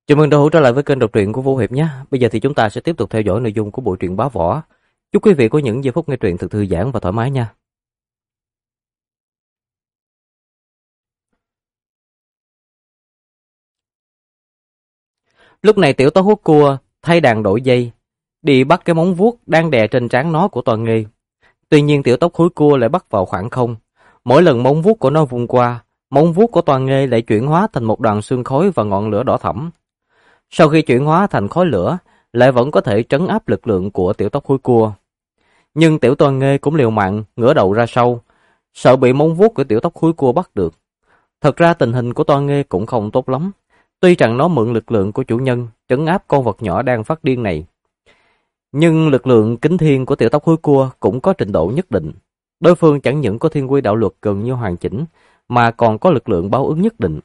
Chào mừng đã hữu trở lại với kênh đọc truyện của Vũ Hiệp nhé. Bây giờ thì chúng ta sẽ tiếp tục theo dõi nội dung của bộ truyện Bá Võ. Chúc quý vị có những giây phút nghe truyện thật thư giãn và thoải mái nha. Lúc này tiểu tố hút cua thay đàn đổi dây, đi bắt cái móng vuốt đang đè trên trán nó của Toàn Nghê. Tuy nhiên tiểu tóc húi cua lại bắt vào khoảng không. Mỗi lần móng vuốt của nó vung qua, móng vuốt của Toàn Nghê lại chuyển hóa thành một đoàn xương khói và ngọn lửa đỏ thẫm. Sau khi chuyển hóa thành khói lửa, lại vẫn có thể trấn áp lực lượng của tiểu tóc húi cua. Nhưng tiểu Toàn Nghê cũng liều mạng ngửa đầu ra sau, sợ bị móng vuốt của tiểu tóc húi cua bắt được. Thật ra tình hình của Toàn Nghê cũng không tốt lắm. Tuy rằng nó mượn lực lượng của chủ nhân trấn áp con vật nhỏ đang phát điên này, nhưng lực lượng kính thiên của tiểu tóc húi cua cũng có trình độ nhất định. Đối phương chẳng những có thiên quy đạo luật gần như hoàn chỉnh, mà còn có lực lượng báo ứng nhất định.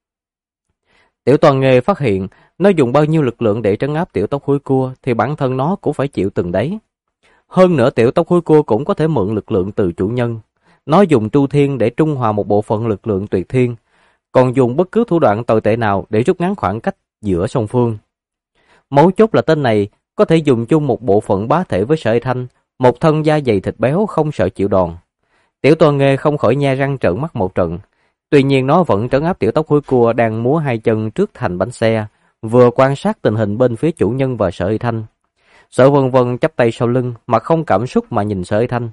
Tiểu Toàn Nghê phát hiện nó dùng bao nhiêu lực lượng để trấn áp tiểu tóc húi cua thì bản thân nó cũng phải chịu từng đấy. Hơn nữa tiểu tóc húi cua cũng có thể mượn lực lượng từ chủ nhân. Nó dùng tru thiên để trung hòa một bộ phận lực lượng tuyệt thiên, còn dùng bất cứ thủ đoạn tồi tệ nào để rút ngắn khoảng cách giữa song phương. Mấu chốt là tên này có thể dùng chung một bộ phận bá thể với Sở Thanh, một thân da dày thịt béo không sợ chịu đòn. Tiểu Toàn Nghê không khỏi nhe răng trợn mắt một trận. Tuy nhiên nó vẫn trấn áp tiểu tóc húi cua đang múa hai chân trước thành bánh xe, vừa quan sát tình hình bên phía chủ nhân và Sở Thanh. Sở Vân Vân chắp tay sau lưng, mặt không cảm xúc mà nhìn Sở Thanh.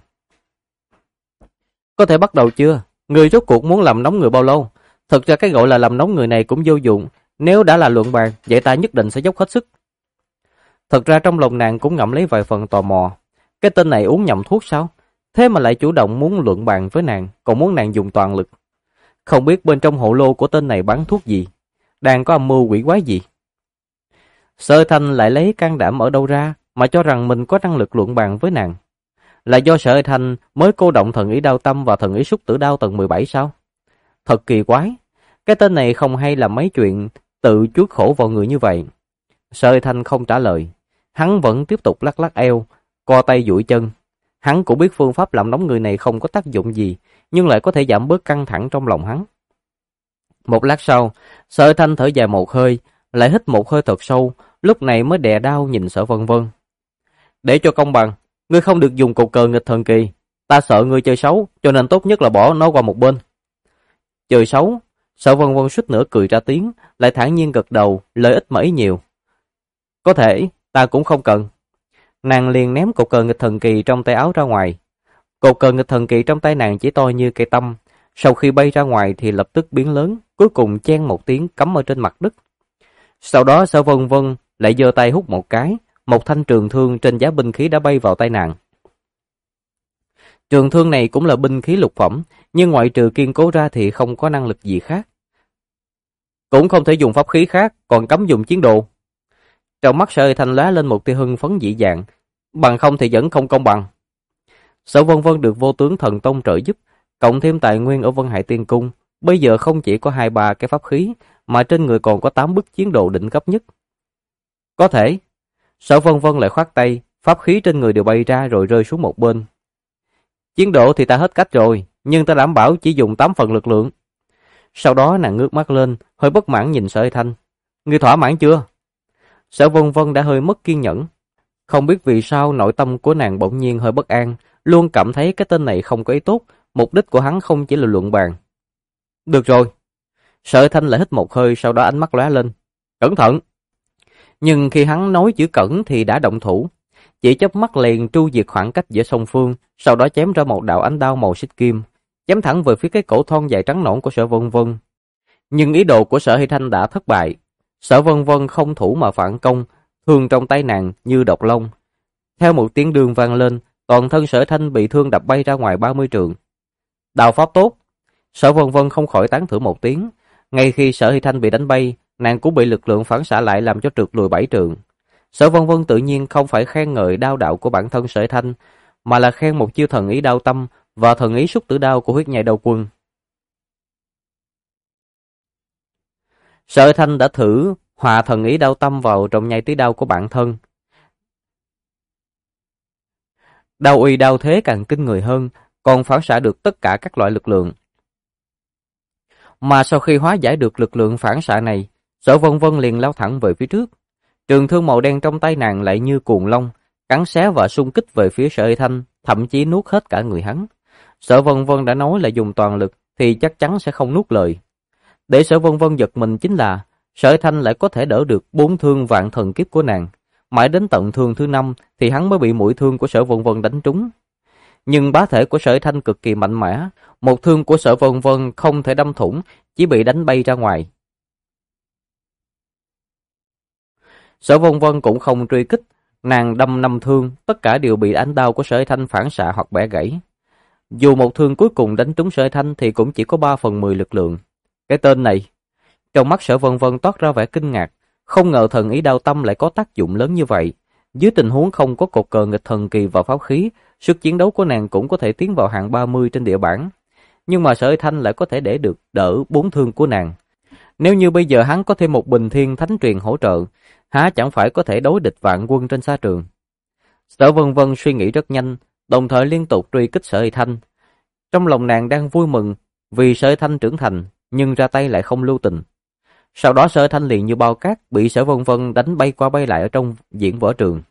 Có thể bắt đầu chưa? Người rốt cuộc muốn làm nóng người bao lâu? Thực ra cái gọi là làm nóng người này cũng vô dụng. Nếu đã là luận bàn, vậy ta nhất định sẽ dốc hết sức. Thật ra trong lòng nàng cũng ngậm lấy vài phần tò mò. Cái tên này uống nhầm thuốc sao? Thế mà lại chủ động muốn luận bàn với nàng, còn muốn nàng dùng toàn lực. Không biết bên trong hộ lô của tên này bán thuốc gì? Đang có âm mưu quỷ quái gì? Sở Thanh lại lấy can đảm ở đâu ra mà cho rằng mình có năng lực luận bàn với nàng? Là do Sở Thanh mới cô động thần ý đao tâm và thần ý xúc tử đao tầng 17 sao? Thật kỳ quái. Cái tên này không hay làm mấy chuyện tự chuốc khổ vào người như vậy. Sở Thanh không trả lời. Hắn vẫn tiếp tục lắc lắc eo, co tay duỗi chân. Hắn cũng biết phương pháp làm nóng người này không có tác dụng gì, nhưng lại có thể giảm bớt căng thẳng trong lòng hắn. Một lát sau, Sở Thanh thở dài một hơi, lại hít một hơi thật sâu, lúc này mới đè đau nhìn Sở Vân Vân. Để cho công bằng, ngươi không được dùng cột cờ nghịch thần kỳ. Ta sợ ngươi chơi xấu, cho nên tốt nhất là bỏ nó qua một bên. Chơi xấu? Sở Vân Vân suýt nữa cười ra tiếng, lại thản nhiên gật đầu, lợi ích mà ý nhiều. Có thể, ta cũng không cần. Nàng liền ném cột cờ nghịch thần kỳ trong tay áo ra ngoài. Cột cờ nghịch thần kỳ trong tay nàng chỉ to như cây tăm, sau khi bay ra ngoài thì lập tức biến lớn, cuối cùng chen một tiếng cắm ở trên mặt đất. Sau đó Sở Vân Vân lại giơ tay hút một cái, một thanh trường thương trên giá binh khí đã bay vào tay nàng. Trường thương này cũng là binh khí lục phẩm, nhưng ngoại trừ kiên cố ra thì không có năng lực gì khác. Cũng không thể dùng pháp khí khác, còn cấm dùng chiến đồ. Trong mắt Sở Thanh lóe lên một tia hưng phấn dị dạng, bằng không thì vẫn không công bằng. Sở Vân Vân được Vô Tướng Thần Tông trợ giúp, cộng thêm tài nguyên ở Vân Hải Tiên Cung, bây giờ không chỉ có 2-3 cái pháp khí, mà trên người còn có 8 bức chiến đồ đỉnh cấp nhất. Có thể. Sở Vân Vân lại khoát tay, pháp khí trên người đều bay ra rồi rơi xuống một bên. Chiến độ thì ta hết cách rồi, nhưng ta đảm bảo chỉ dùng 8 phần lực lượng. Sau đó nàng ngước mắt lên, hơi bất mãn nhìn Sở Thanh. Ngươi thỏa mãn chưa? Sở Vân Vân đã hơi mất kiên nhẫn. Không biết vì sao nội tâm của nàng bỗng nhiên hơi bất an, luôn cảm thấy cái tên này không có ý tốt, mục đích của hắn không chỉ là luận bàn. Được rồi. Sở Thanh lại hít một hơi, sau đó ánh mắt lóe lên. Cẩn thận. Nhưng khi hắn nói chữ cẩn thì đã động thủ. Chỉ chớp mắt liền tru diệt khoảng cách giữa song phương, sau đó chém ra một đạo ánh đao màu xích kim, chém thẳng về phía cái cổ thon dài trắng nõn của Sở Vân Vân. Nhưng ý đồ của Sở Hy Thanh đã thất bại. Sở Vân Vân không thủ mà phản công, thương trong tay nàng như độc long. Theo một tiếng đương vang lên, toàn thân Sở Thanh bị thương đập bay ra ngoài 30 trượng. Đao pháp tốt. Sở Vân Vân không khỏi tán thưởng một tiếng. Ngay khi Sở Hy Thanh bị đánh bay, nàng cũng bị lực lượng phản xạ lại làm cho trượt lùi 7 trượng. Sở Vân Vân tự nhiên không phải khen ngợi đao đạo của bản thân Sở Thanh, mà là khen một chiêu thần ý đao tâm và thần ý xúc tử đao của huyết nhai đầu quân. Sở Thanh đã thử hòa thần ý đao tâm vào trong nhai tí đao của bản thân. Đao uy đao thế càng kinh người hơn, còn phản xạ được tất cả các loại lực lượng. Mà sau khi hóa giải được lực lượng phản xạ này, Sở Vân Vân liền lao thẳng về phía trước. Trường thương màu đen trong tay nàng lại như cuồng long, cắn xé và xung kích về phía Sở Thanh, thậm chí nuốt hết cả người hắn. Sở Vân Vân đã nói là dùng toàn lực thì chắc chắn sẽ không nuốt lời. Để Sở Vân Vân giật mình chính là Sở Thanh lại có thể đỡ được 4 thương vạn thần kiếp của nàng. Mãi đến tận thương thứ 5 thì hắn mới bị mũi thương của Sở Vân Vân đánh trúng. Nhưng bá thể của Sở Thanh cực kỳ mạnh mẽ, một thương của Sở Vân Vân không thể đâm thủng, chỉ bị đánh bay ra ngoài. Sở Vân Vân cũng không truy kích, nàng đâm 5 thương, tất cả đều bị ánh đao của Sở Thanh phản xạ hoặc bẻ gãy. Dù một thương cuối cùng đánh trúng Sở Thanh thì cũng chỉ có 3/10 lực lượng. Cái tên này, trong mắt Sở Vân Vân toát ra vẻ kinh ngạc, không ngờ thần ý đao tâm lại có tác dụng lớn như vậy. Dưới tình huống không có cột cờ nghịch thần kỳ và pháp khí, sức chiến đấu của nàng cũng có thể tiến vào hạng 30 trên địa bảng. Nhưng mà Sở Thanh lại có thể để được đỡ 4 thương của nàng. Nếu như bây giờ hắn có thêm một bình thiên thánh truyền hỗ trợ, há chẳng phải có thể đối địch vạn quân trên sa trường. Sở Vân Vân suy nghĩ rất nhanh, đồng thời liên tục truy kích Sở Thanh. Trong lòng nàng đang vui mừng vì Sở Thanh trưởng thành, nhưng ra tay lại không lưu tình. Sau đó Sở Thanh liền như bao cát bị Sở Vân Vân đánh bay qua bay lại ở trong diễn võ trường.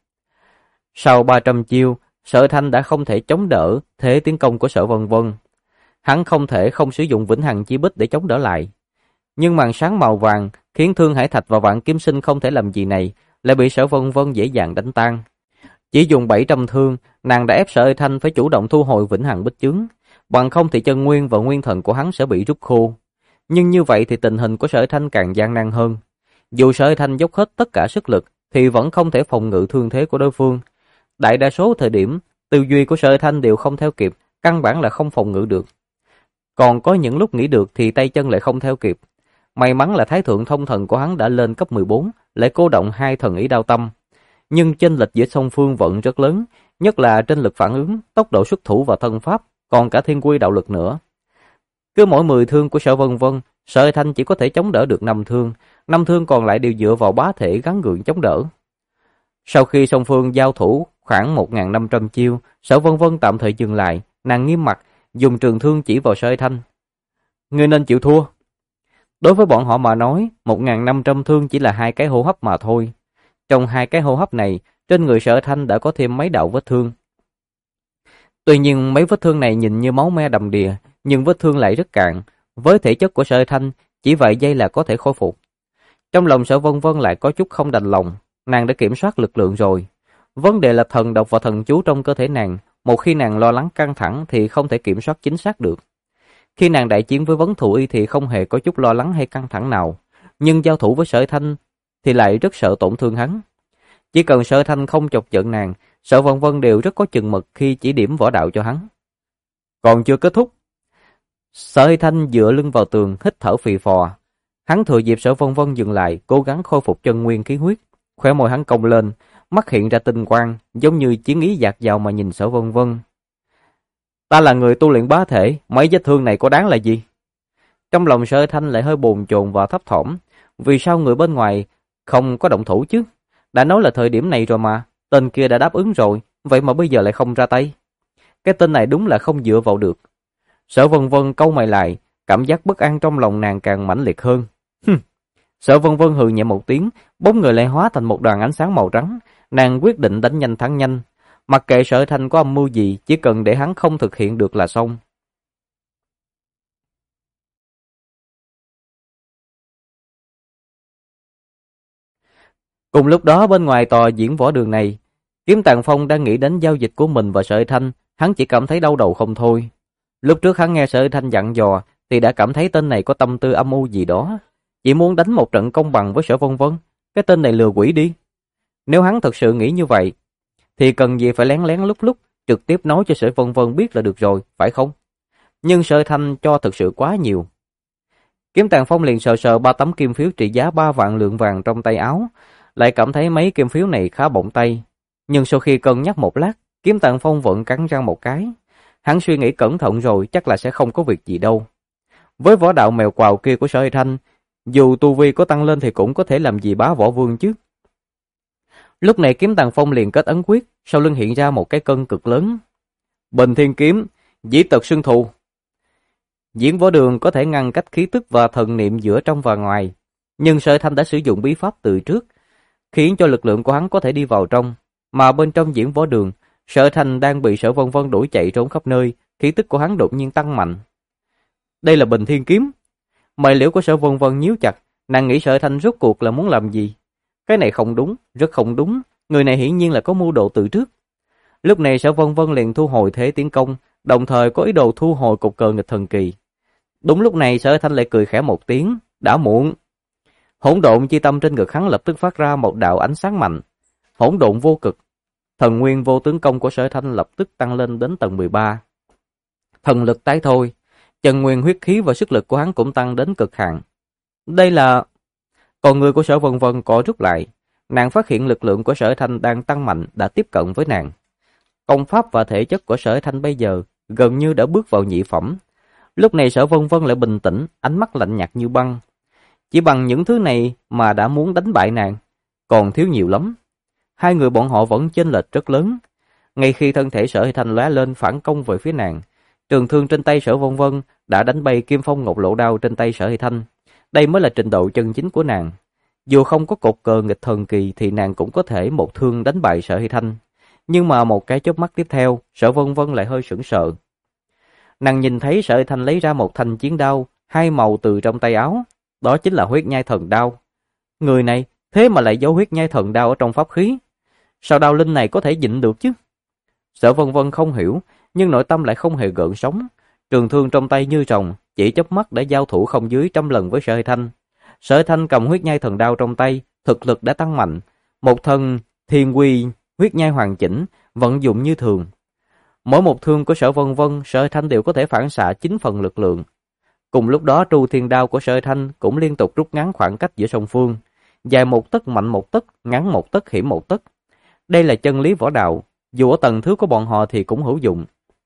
Sau 300 chiêu, Sở Thanh đã không thể chống đỡ thế tiến công của Sở Vân Vân. Hắn không thể không sử dụng vĩnh hằng chi bích để chống đỡ lại. Nhưng màn sáng màu vàng khiến Thương Hải Thạch và Vạn Kiếm Sinh không thể làm gì này, lại bị Sở Vân Vân dễ dàng đánh tan. Chỉ dùng 700 thương, nàng đã ép Sở Thanh phải chủ động thu hồi vĩnh hằng bích chướng, bằng không thì chân nguyên và nguyên thần của hắn sẽ bị rút khô. Nhưng như vậy thì tình hình của Sở Thanh càng gian nan hơn. Dù Sở Thanh dốc hết tất cả sức lực thì vẫn không thể phòng ngự thương thế của đối phương. Đại đa số thời điểm, tư duy của Sở Thanh đều không theo kịp, căn bản là không phòng ngự được. Còn có những lúc nghĩ được thì tay chân lại không theo kịp. May mắn là Thái Thượng Thông Thần của hắn đã lên cấp 14, lại cô động 2 thần ý đao tâm. Nhưng chênh lệch giữa song phương vẫn rất lớn, nhất là trên lực phản ứng, tốc độ xuất thủ và thân pháp, còn cả thiên quy đạo lực nữa. Cứ mỗi 10 thương của Sở Vân Vân, Sở Thanh chỉ có thể chống đỡ được 5 thương, 5 thương còn lại đều dựa vào bá thể gắng gượng chống đỡ. Sau khi song phương giao thủ khoảng 1.500 chiêu, Sở Vân Vân tạm thời dừng lại, nàng nghiêm mặt, dùng trường thương chỉ vào Sở Thanh. Ngươi nên chịu thua. Đối với bọn họ mà nói, 1.500 thương chỉ là 2 cái hô hấp mà thôi. Trong 2 cái hô hấp này, trên người Sở Thanh đã có thêm mấy đạo vết thương. Tuy nhiên mấy vết thương này nhìn như máu me đầm đìa, nhưng vết thương lại rất cạn. Với thể chất của Sở Thanh, chỉ vài giây là có thể khôi phục. Trong lòng Sở Vân Vân lại có chút không đành lòng, nàng đã kiểm soát lực lượng rồi. Vấn đề là thần độc và thần chú trong cơ thể nàng, một khi nàng lo lắng căng thẳng thì không thể kiểm soát chính xác được. Khi nàng đại chiến với Vấn Thù Y thì không hề có chút lo lắng hay căng thẳng nào, nhưng giao thủ với Sở Thanh thì lại rất sợ tổn thương hắn. Chỉ cần Sở Thanh không chọc giận nàng, Sở Vân Vân đều rất có chừng mực khi chỉ điểm võ đạo cho hắn. Còn chưa kết thúc. Sở Thanh dựa lưng vào tường, hít thở phì phò. Hắn thừa dịp Sở Vân Vân dừng lại, cố gắng khôi phục chân nguyên khí huyết. Khóe môi hắn cong lên, mắt hiện ra tinh quang, giống như chiến ý dạt dào mà nhìn Sở Vân Vân. Ta là người tu luyện bá thể, mấy vết thương này có đáng là gì? Trong lòng Sở Thanh lại hơi bồn chồn và thấp thỏm, vì sao người bên ngoài không có động thủ chứ? Đã nói là thời điểm này rồi mà, tên kia đã đáp ứng rồi, vậy mà bây giờ lại không ra tay. Cái tên này đúng là không dựa vào được. Sở Vân Vân cau mày lại, cảm giác bất an trong lòng nàng càng mãnh liệt hơn. Sở Vân Vân hừ nhẹ một tiếng, bóng người lại hóa thành một đoàn ánh sáng màu trắng, nàng quyết định đánh nhanh thắng nhanh. Mặc kệ Sở Thanh có âm mưu gì, chỉ cần để hắn không thực hiện được là xong. Cùng lúc đó bên ngoài tòa diễn võ đường này, Kiếm Tàng Phong đang nghĩ đến giao dịch của mình và Sở Thanh, hắn chỉ cảm thấy đau đầu không thôi. Lúc trước hắn nghe Sở Thanh dặn dò thì đã cảm thấy tên này có tâm tư âm mưu gì đó, chỉ muốn đánh một trận công bằng với Sở Vân Vân. Cái tên này lừa quỷ đi. Nếu hắn thật sự nghĩ như vậy thì cần gì phải lén lén lúc lúc trực tiếp nói cho Sở Vân Vân biết là được rồi, phải không? Nhưng Sở Thanh cho thực sự quá nhiều. Kiếm Tàng Phong liền sờ sờ 3 tấm kim phiếu trị giá 3 vạn lượng vàng trong tay áo, lại cảm thấy mấy kim phiếu này khá bổng tay. Nhưng sau khi cân nhắc một lát, Kiếm Tàng Phong vẫn cắn răng một cái. Hắn suy nghĩ cẩn thận rồi, chắc là sẽ không có việc gì đâu. Với võ đạo mèo quào kia của Sở Thanh, dù tu vi có tăng lên thì cũng có thể làm gì bá võ vương chứ. Lúc này Kiếm Tàng Phong liền kết ấn quyết, sau lưng hiện ra một cái cân cực lớn. Bình Thiên Kiếm, dĩ tật xưng thù. Diễn võ đường có thể ngăn cách khí tức và thần niệm giữa trong và ngoài. Nhưng Sở Thanh đã sử dụng bí pháp từ trước, khiến cho lực lượng của hắn có thể đi vào trong, mà bên trong diễn võ đường, Sở Thanh đang bị Sở Vân Vân đuổi chạy trốn khắp nơi, khí tức của hắn đột nhiên tăng mạnh. Đây là Bình Thiên Kiếm. Mày liễu của Sở Vân Vân nhíu chặt, nàng nghĩ Sở Thanh rốt cuộc là muốn làm gì? Cái này không đúng, rất không đúng, người này hiển nhiên là có mưu đồ từ trước. Lúc này Sở Vân Vân liền thu hồi thế tiến công, đồng thời có ý đồ thu hồi cục cờ nghịch thần kỳ. Đúng lúc này Sở Thanh lại cười khẽ một tiếng, đã muộn. Hỗn độn chi tâm trên ngực hắn lập tức phát ra một đạo ánh sáng mạnh. Hỗn độn vô cực. Thần nguyên vô tướng công của Sở Thanh lập tức tăng lên đến tầng 13. Thần lực tái thôi, chân nguyên huyết khí và sức lực của hắn cũng tăng đến cực hạn. Đây là... Còn người của Sở Vân Vân có rút lại, nàng phát hiện lực lượng của Sở Thanh đang tăng mạnh đã tiếp cận với nàng. Công pháp và thể chất của Sở Thanh bây giờ gần như đã bước vào nhị phẩm. Lúc này Sở Vân Vân lại bình tĩnh, ánh mắt lạnh nhạt như băng. Chỉ bằng những thứ này mà đã muốn đánh bại nàng, còn thiếu nhiều lắm. Hai người bọn họ vẫn chênh lệch rất lớn. Ngay khi thân thể Sở Thanh lóe lên phản công về phía nàng, trường thương trên tay Sở Vân Vân đã đánh bay Kim Phong Ngọc Lộ đao trên tay Sở Thanh. Đây mới là trình độ chân chính của nàng. Dù không có cột cờ nghịch thần kỳ thì nàng cũng có thể một thương đánh bại Sở Thanh. Nhưng mà một cái chớp mắt tiếp theo, Sở Vân Vân lại hơi sững sờ. Nàng nhìn thấy Sở Thanh lấy ra một thanh chiến đao, hai màu từ trong tay áo, đó chính là huyết nhai thần đao. Người này thế mà lại giấu huyết nhai thần đao ở trong pháp khí. Sao đao linh này có thể nhịn được chứ? Sở Vân Vân không hiểu, nhưng nội tâm lại không hề gợn sóng. Trường thương trong tay như rồng, chỉ chớp mắt đã giao thủ không dưới 100 lần với Sở Thanh. Sở Thanh cầm huyết nhai thần đao trong tay, thực lực đã tăng mạnh, một thân thiên quy huyết nhai hoàn chỉnh, vận dụng như thường. Mỗi một thương của Sở Vân Vân, Sở Thanh đều có thể phản xạ 9 phần lực lượng. Cùng lúc đó Tru Thiên đao của Sở Thanh cũng liên tục rút ngắn khoảng cách giữa song phương, dài một tấc mạnh một tấc, ngắn một tấc hiểm một tấc. Đây là chân lý võ đạo, dù ở tầng thứ của bọn họ thì cũng hữu dụng.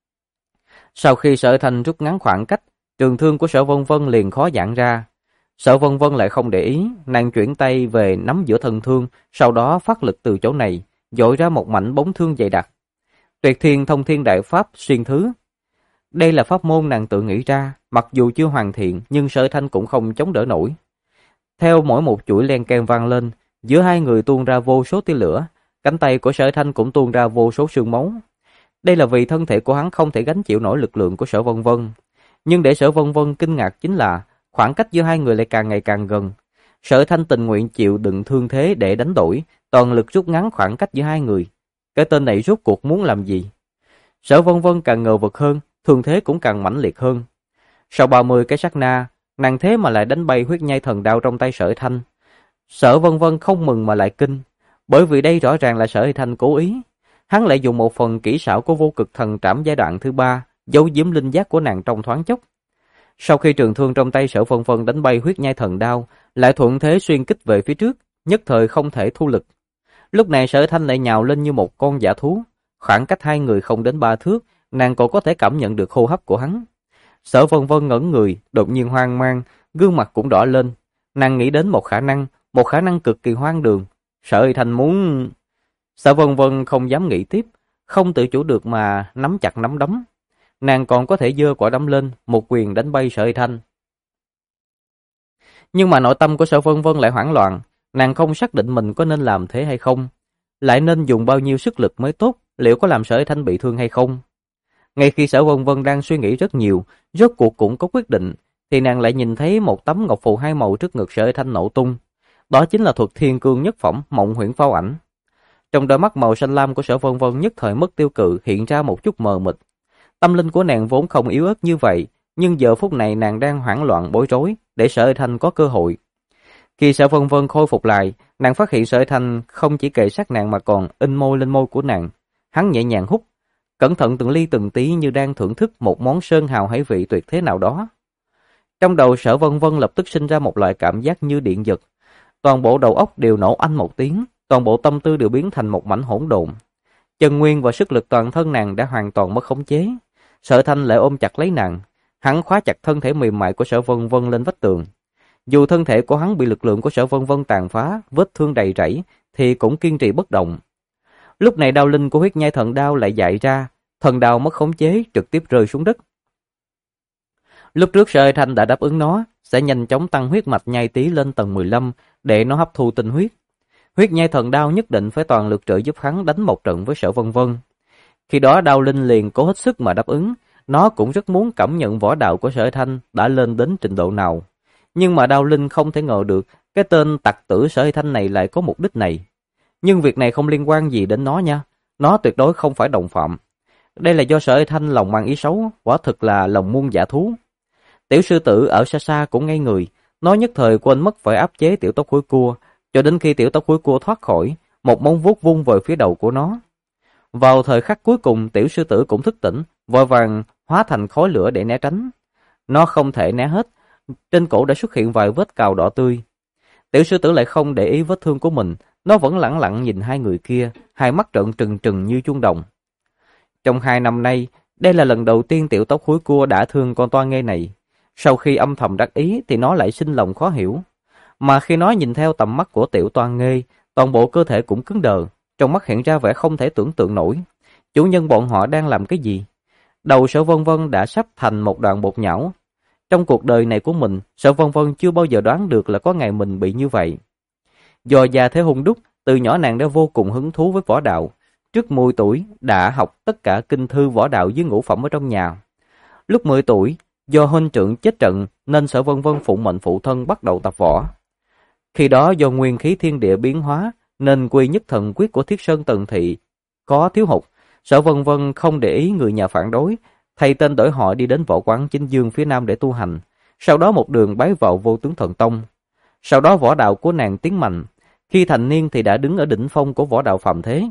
Sau khi Sở Thanh rút ngắn khoảng cách, trường thương của Sở Vân Vân liền khó giãn ra. Sở Vân Vân lại không để ý, nàng chuyển tay về nắm giữa thân thương, sau đó phát lực từ chỗ này, dội ra một mảnh bóng thương dày đặc. Tuyệt Thiên Thông Thiên Đại Pháp xuyên thứ. Đây là pháp môn nàng tự nghĩ ra, mặc dù chưa hoàn thiện nhưng Sở Thanh cũng không chống đỡ nổi. Theo mỗi một chuỗi len keng vang lên, giữa hai người tuôn ra vô số tia lửa, cánh tay của Sở Thanh cũng tuôn ra vô số sương máu. Đây là vì thân thể của hắn không thể gánh chịu nổi lực lượng của Sở Vân Vân. Nhưng để Sở Vân Vân kinh ngạc chính là khoảng cách giữa hai người lại càng ngày càng gần. Sở Thanh tình nguyện chịu đựng thương thế để đánh đổi, toàn lực rút ngắn khoảng cách giữa hai người. Cái tên này rốt cuộc muốn làm gì? Sở Vân Vân càng ngờ vực hơn, thương thế cũng càng mãnh liệt hơn. Sau 30 cái sát na, nàng thế mà lại đánh bay huyết nhai thần đao trong tay Sở Thanh. Sở Vân Vân không mừng mà lại kinh, bởi vì đây rõ ràng là Sở Thanh cố ý. Hắn lại dùng một phần kỹ xảo của vô cực thần trảm giai đoạn thứ 3, giấu giếm linh giác của nàng trong thoáng chốc. Sau khi trường thương trong tay Sở Vân Vân đánh bay huyết nhai thần đao, lại thuận thế xuyên kích về phía trước, nhất thời không thể thu lực. Lúc này Sở Thanh lại nhào lên như một con dã thú, khoảng cách hai người không đến 3 thước, nàng còn có thể cảm nhận được hô hấp của hắn. Sở Vân Vân ngẩn người, đột nhiên hoang mang, gương mặt cũng đỏ lên. Nàng nghĩ đến một khả năng cực kỳ hoang đường. Sở Thanh muốn... Sở Vân Vân không dám nghĩ tiếp, không tự chủ được mà nắm chặt nắm đấm. Nàng còn có thể giơ quả đấm lên, một quyền đánh bay Sở Thanh. Nhưng mà nội tâm của Sở Vân Vân lại hoảng loạn, nàng không xác định mình có nên làm thế hay không, lại nên dùng bao nhiêu sức lực mới tốt, liệu có làm Sở Thanh bị thương hay không. Ngay khi Sở Vân Vân đang suy nghĩ rất nhiều, rốt cuộc cũng có quyết định, thì nàng lại nhìn thấy một tấm ngọc phù hai màu trước ngực Sở Thanh nổ tung. Đó chính là thuật Thiên Cương Nhất Phẩm Mộng Huyễn Phao Ảnh. Trong đôi mắt màu xanh lam của Sở Vân Vân nhất thời mất tiêu cự, hiện ra một chút mờ mịt. Tâm linh của nàng vốn không yếu ớt như vậy, nhưng giờ phút này nàng đang hoảng loạn bối rối, để Sở Thanh có cơ hội. Khi Sở Vân Vân khôi phục lại, nàng phát hiện Sở Thanh không chỉ kề sát nàng mà còn in môi lên môi của nàng. Hắn nhẹ nhàng hút, cẩn thận từng ly từng tí như đang thưởng thức một món sơn hào hải vị tuyệt thế nào đó. Trong đầu Sở Vân Vân lập tức sinh ra một loại cảm giác như điện giật. Toàn bộ đầu óc đều nổ anh một tiếng, toàn bộ tâm tư đều biến thành một mảnh hỗn độn. Chân nguyên và sức lực toàn thân nàng đã hoàn toàn mất khống chế. Sở Thanh lại ôm chặt lấy nàng, hắn khóa chặt thân thể mềm mại của Sở Vân Vân lên vách tường. Dù thân thể của hắn bị lực lượng của Sở Vân Vân tàn phá, vết thương đầy rẫy, thì cũng kiên trì bất động. Lúc này đao linh của huyết nhai thần đao lại dại ra, thần đao mất khống chế, trực tiếp rơi xuống đất. Lúc trước Sở Thanh đã đáp ứng nó, sẽ nhanh chóng tăng huyết mạch nhai tí lên tầng 15 để nó hấp thu tinh huyết. Huyết nhai thần đao nhất định phải toàn lực trợ giúp hắn đánh một trận với Sở Vân Vân. Khi đó Đao Linh liền cố hết sức mà đáp ứng, nó cũng rất muốn cảm nhận võ đạo của Sở Thanh đã lên đến trình độ nào. Nhưng mà Đao Linh không thể ngờ được cái tên tặc tử Sở Thanh này lại có mục đích này. Nhưng việc này không liên quan gì đến nó nha, nó tuyệt đối không phải đồng phạm. Đây là do Sở Thanh lòng mang ý xấu, quả thực là lòng muôn dạ thú. Tiểu sư tử ở xa xa cũng ngây người, nó nhất thời quên mất phải áp chế tiểu tóc hối cua, cho đến khi tiểu tóc hối cua thoát khỏi, một móng vuốt vung về phía đầu của nó. Vào thời khắc cuối cùng, tiểu sư tử cũng thức tỉnh, vội vàng hóa thành khói lửa để né tránh. Nó không thể né hết, trên cổ đã xuất hiện vài vết cào đỏ tươi. Tiểu sư tử lại không để ý vết thương của mình, nó vẫn lẳng lặng nhìn hai người kia, hai mắt trợn trừng trừng như chuông đồng. Trong 2 năm nay, đây là lần đầu tiên tiểu tóc hối cua đã thương con toa nghê này. Sau khi âm thầm đắc ý thì nó lại sinh lòng khó hiểu. Mà khi nó nhìn theo tầm mắt của tiểu toa nghê, toàn bộ cơ thể cũng cứng đờ, trong mắt hiện ra vẻ không thể tưởng tượng nổi. Chủ nhân bọn họ đang làm cái gì? Đầu Sở Vân Vân đã sắp thành một đoạn bột nhão. Trong cuộc đời này của mình, Sở Vân Vân chưa bao giờ đoán được là có ngày mình bị như vậy. Do già thế hung đúc, từ nhỏ nàng đã vô cùng hứng thú với võ đạo. Trước 10 tuổi đã học tất cả kinh thư võ đạo với ngũ phẩm ở trong nhà. Lúc 10 tuổi, do huynh trưởng chết trận nên Sở Vân Vân phụng mệnh phụ thân bắt đầu tập võ. Khi đó do nguyên khí thiên địa biến hóa nên quy nhất thần quyết của Thiết Sơn Tần Thị có thiếu hụt. Sở Vân Vân không để ý người nhà phản đối, thay tên đổi họ đi đến võ quán Chính Dương phía Nam để tu hành. Sau đó một đường bái vào Vô Tướng Thần Tông. Sau đó võ đạo của nàng tiến mạnh, khi thành niên thì đã đứng ở đỉnh phong của võ đạo phàm thế.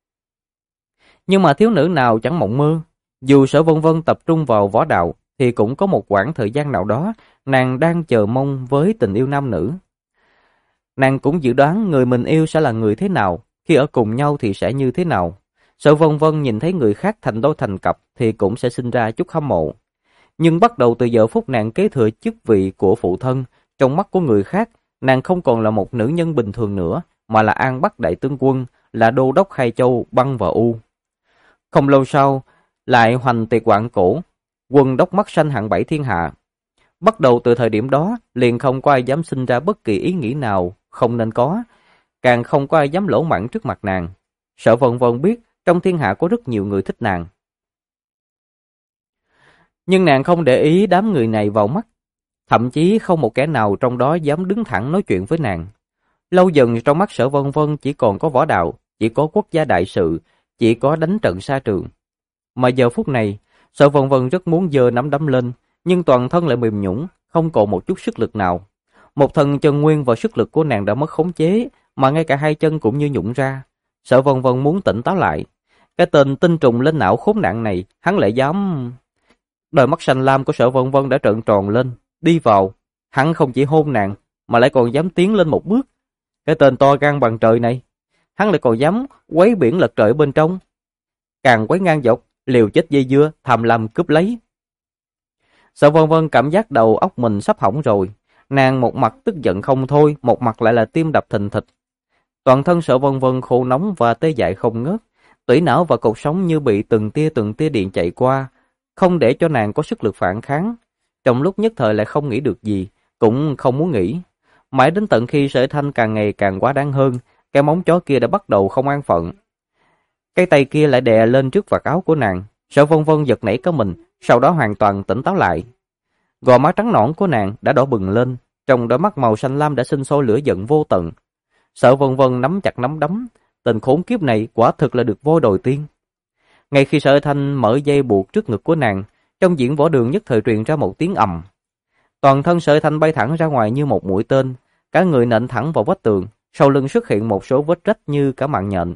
Nhưng mà thiếu nữ nào chẳng mộng mơ, dù Sở Vân Vân tập trung vào võ đạo thì cũng có một quãng thời gian nào đó nàng đang chờ mong với tình yêu nam nữ. Nàng cũng dự đoán người mình yêu sẽ là người thế nào, khi ở cùng nhau thì sẽ như thế nào. Sở Vân Vân nhìn thấy người khác thành đôi thành cặp thì cũng sẽ sinh ra chút hâm mộ. Nhưng bắt đầu từ giờ phút nàng kế thừa chức vị của phụ thân, trong mắt của người khác, nàng không còn là một nữ nhân bình thường nữa, mà là An Bắc đại tướng quân, là đô đốc Khai Châu, Băng và U. Không lâu sau, lại hoành tiệc quạng cổ, quân đốc mắt xanh hạng 7 thiên hạ. Bắt đầu từ thời điểm đó, liền không có ai dám sinh ra bất kỳ ý nghĩ nào không nên có, càng không có ai dám lỗ mãng trước mặt nàng. Sở Vân Vân biết trong thiên hạ có rất nhiều người thích nàng. Nhưng nàng không để ý đám người này vào mắt, thậm chí không một kẻ nào trong đó dám đứng thẳng nói chuyện với nàng. Lâu dần trong mắt Sở Vân Vân chỉ còn có võ đạo, chỉ có quốc gia đại sự, chỉ có đánh trận xa trường. Mà giờ phút này, Sở Vân Vân rất muốn giơ nắm đấm lên, nhưng toàn thân lại mềm nhũn, không còn một chút sức lực nào. Một thần chân nguyên và sức lực của nàng đã mất khống chế, mà ngay cả hai chân cũng như nhũn ra. Sở Vân Vân muốn tỉnh táo lại. Cái tên tinh trùng lên não khốn nạn này, hắn lại dám... Đôi mắt xanh lam của Sở Vân Vân đã trợn tròn lên, đi vào. Hắn không chỉ hôn nàng, mà lại còn dám tiến lên một bước. Cái tên to gan bằng trời này, hắn lại còn dám quấy biển lật trời bên trong. Càng quấy ngang dọc, liều chết dây dưa, tham lam cướp lấy. Sở Vân Vân cảm giác đầu óc mình sắp hỏng rồi. Nàng một mặt tức giận không thôi, một mặt lại là tim đập thình thịch. Toàn thân Sở Vân Vân khô nóng và tê dại không ngớt, tủy não và cột sống như bị từng tia điện chạy qua, không để cho nàng có sức lực phản kháng. Trong lúc nhất thời lại không nghĩ được gì, cũng không muốn nghĩ. Mãi đến tận khi Sở Thanh càng ngày càng quá đáng hơn, cái móng chó kia đã bắt đầu không an phận. Cái tay kia lại đè lên trước vạt áo của nàng. Sở Vân Vân giật nảy cả mình, sau đó hoàn toàn tỉnh táo lại. Gò má trắng nõn của nàng đã đỏ bừng lên, trong đôi mắt màu xanh lam đã sinh sôi lửa giận vô tận. Sở Vân Vân nắm chặt nắm đấm, tình khốn kiếp này quả thực là được voi đòi tiên. Ngay khi Sở Thanh mở dây buộc trước ngực của nàng, trong diễn võ đường nhất thời truyền ra một tiếng ầm. Toàn thân Sở Thanh bay thẳng ra ngoài như một mũi tên, cả người nện thẳng vào vách tường, sau lưng xuất hiện một số vết rách như cả mạng nhện.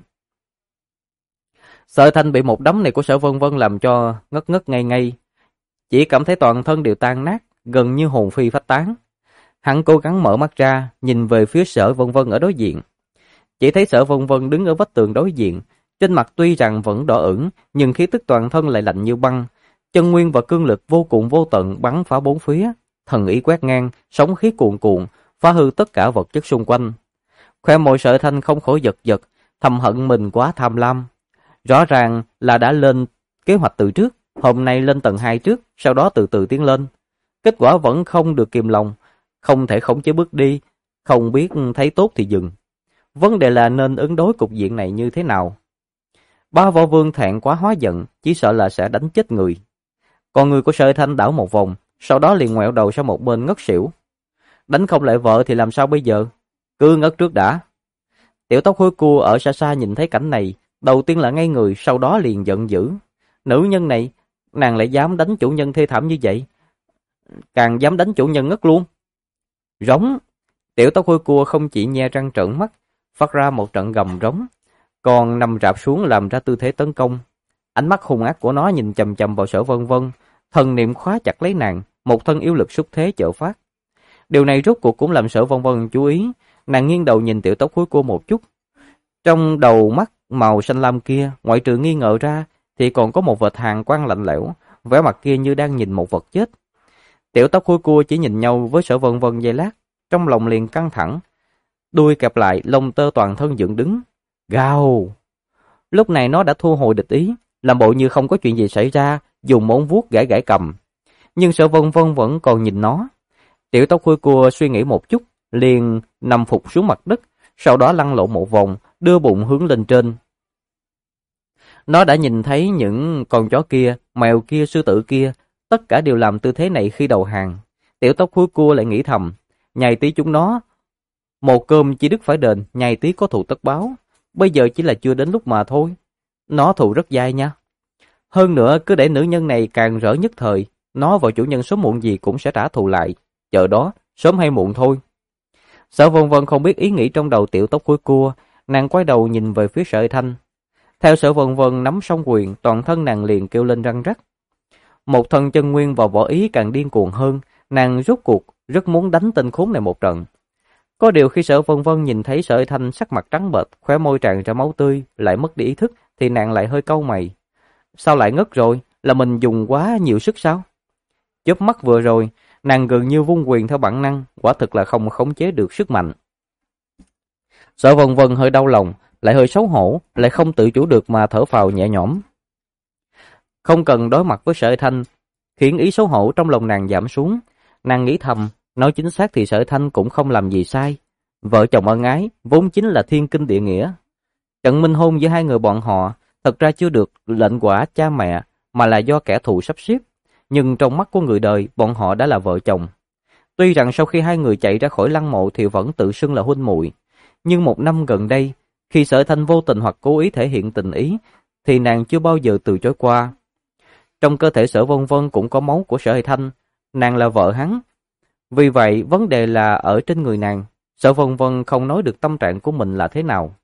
Sở Thanh bị một đấm này của Sở Vân Vân làm cho ngất ngây ngây, chỉ cảm thấy toàn thân đều tan nát, gần như hồn phi phách tán. Hắn cố gắng mở mắt ra, nhìn về phía Sở Vân Vân ở đối diện. Chỉ thấy Sở Vân Vân đứng ở vách tường đối diện, trên mặt tuy rằng vẫn đỏ ửng, nhưng khí tức toàn thân lại lạnh như băng, chân nguyên và cương lực vô cùng vô tận bắn phá bốn phía, thần ý quét ngang, sóng khí cuồn cuộn, phá hư tất cả vật chất xung quanh. Khóe môi Sở Thanh không khỏi giật giật, thầm hận mình quá tham lam. Rõ ràng là đã lên kế hoạch từ trước, hôm nay lên tầng 2 trước, sau đó từ từ tiến lên. Kết quả vẫn không được kìm lòng, không thể khống chế bước đi, không biết thấy tốt thì dừng. Vấn đề là nên ứng đối cục diện này như thế nào. Ba võ vương thẹn quá hóa giận, chỉ sợ là sẽ đánh chết người. Còn người của Sở Thanh đảo một vòng, sau đó liền ngoẹo đầu sang một bên ngất xỉu. Đánh không lại vợ thì làm sao bây giờ? Cứ ngất trước đã. Tiểu tóc hôi cua ở xa xa nhìn thấy cảnh này, đầu tiên là ngây người, sau đó liền giận dữ. Nữ nhân này, nàng lại dám đánh chủ nhân thê thảm như vậy, càng dám đánh chủ nhân ngất luôn. Rống. Tiểu tóc hôi cua không chỉ nhe răng trợn mắt, phát ra một trận gầm rống, còn nằm rạp xuống làm ra tư thế tấn công. Ánh mắt hung ác của nó nhìn chằm chằm vào Sở Vân Vân, thần niệm khóa chặt lấy nàng, một thân yếu lực xúc thế chợ phát. Điều này rốt cuộc cũng làm Sở Vân Vân chú ý, nàng nghiêng đầu nhìn tiểu tóc hôi cua một chút. Trong đầu mắt màu xanh lam kia, ngoại trừ nghi ngờ ra, thì còn có một vệt hàn quang lạnh lẽo, vẻ mặt kia như đang nhìn một vật chết. Tiểu tóc hôi cua chỉ nhìn nhau với Sở Vân Vân giây lát, trong lòng liền căng thẳng, đuôi kẹp lại, lông tơ toàn thân dựng đứng. Gào! Lúc này nó đã thu hồi địch ý, làm bộ như không có chuyện gì xảy ra, dùng móng vuốt gãi gãi cầm. Nhưng Sở Vân Vân vẫn còn nhìn nó. Tiểu tóc hôi cua suy nghĩ một chút, liền nằm phục xuống mặt đất, sau đó lăn lộn một vòng, đưa bụng hướng lên trên. Nó đã nhìn thấy những con chó kia, mèo kia, sư tử kia, tất cả đều làm tư thế này khi đầu hàng. Tiểu tóc hôi cua lại nghĩ thầm, nhai tí chúng nó, một cơm chỉ đức phải đền, nhai tí có thù tất báo. Bây giờ chỉ là chưa đến lúc mà thôi. Nó thù rất dai nha. Hơn nữa cứ để nữ nhân này càng rỡ nhất thời, nó và chủ nhân sớm muộn gì cũng sẽ trả thù lại. Chờ đó, sớm hay muộn thôi. Sở Vân Vân không biết ý nghĩ trong đầu tiểu tóc hôi cua, nàng quay đầu nhìn về phía Sở Thanh. Theo Sở Vân Vân nắm song quyền, toàn thân nàng liền kêu lên răng rắc. Một thân chân nguyên và võ ý càng điên cuồng hơn, nàng rốt cuộc rất muốn đánh tên khốn này một trận. Có điều khi Sở Vân Vân nhìn thấy Sở Thanh sắc mặt trắng bệch, khóe môi tràn ra máu tươi, lại mất đi ý thức, thì nàng lại hơi cau mày. Sao lại ngất rồi? Là mình dùng quá nhiều sức sao? Chớp mắt vừa rồi, nàng gần như vung quyền theo bản năng, quả thực là không khống chế được sức mạnh. Sở Vân Vân hơi đau lòng, lại hơi xấu hổ, lại không tự chủ được mà thở phào nhẹ nhõm. Không cần đối mặt với Sở Thanh, khiến ý xấu hổ trong lòng nàng giảm xuống. Nàng nghĩ thầm, nói chính xác thì Sở Thanh cũng không làm gì sai. Vợ chồng ân ái vốn chính là thiên kinh địa nghĩa. Trận minh hôn giữa hai người bọn họ thật ra chưa được lệnh quả cha mẹ, mà là do kẻ thù sắp xếp. Nhưng trong mắt của người đời, bọn họ đã là vợ chồng. Tuy rằng sau khi hai người chạy ra khỏi lăng mộ thì vẫn tự xưng là huynh muội, nhưng một năm gần đây, khi Sở Thanh vô tình hoặc cố ý thể hiện tình ý, thì nàng chưa bao giờ từ chối qua. Trong cơ thể Sở Vân Vân cũng có máu của Sở Thanh, nàng là vợ hắn. Vì vậy, vấn đề là ở trên người nàng. Sở Vân Vân không nói được tâm trạng của mình là thế nào.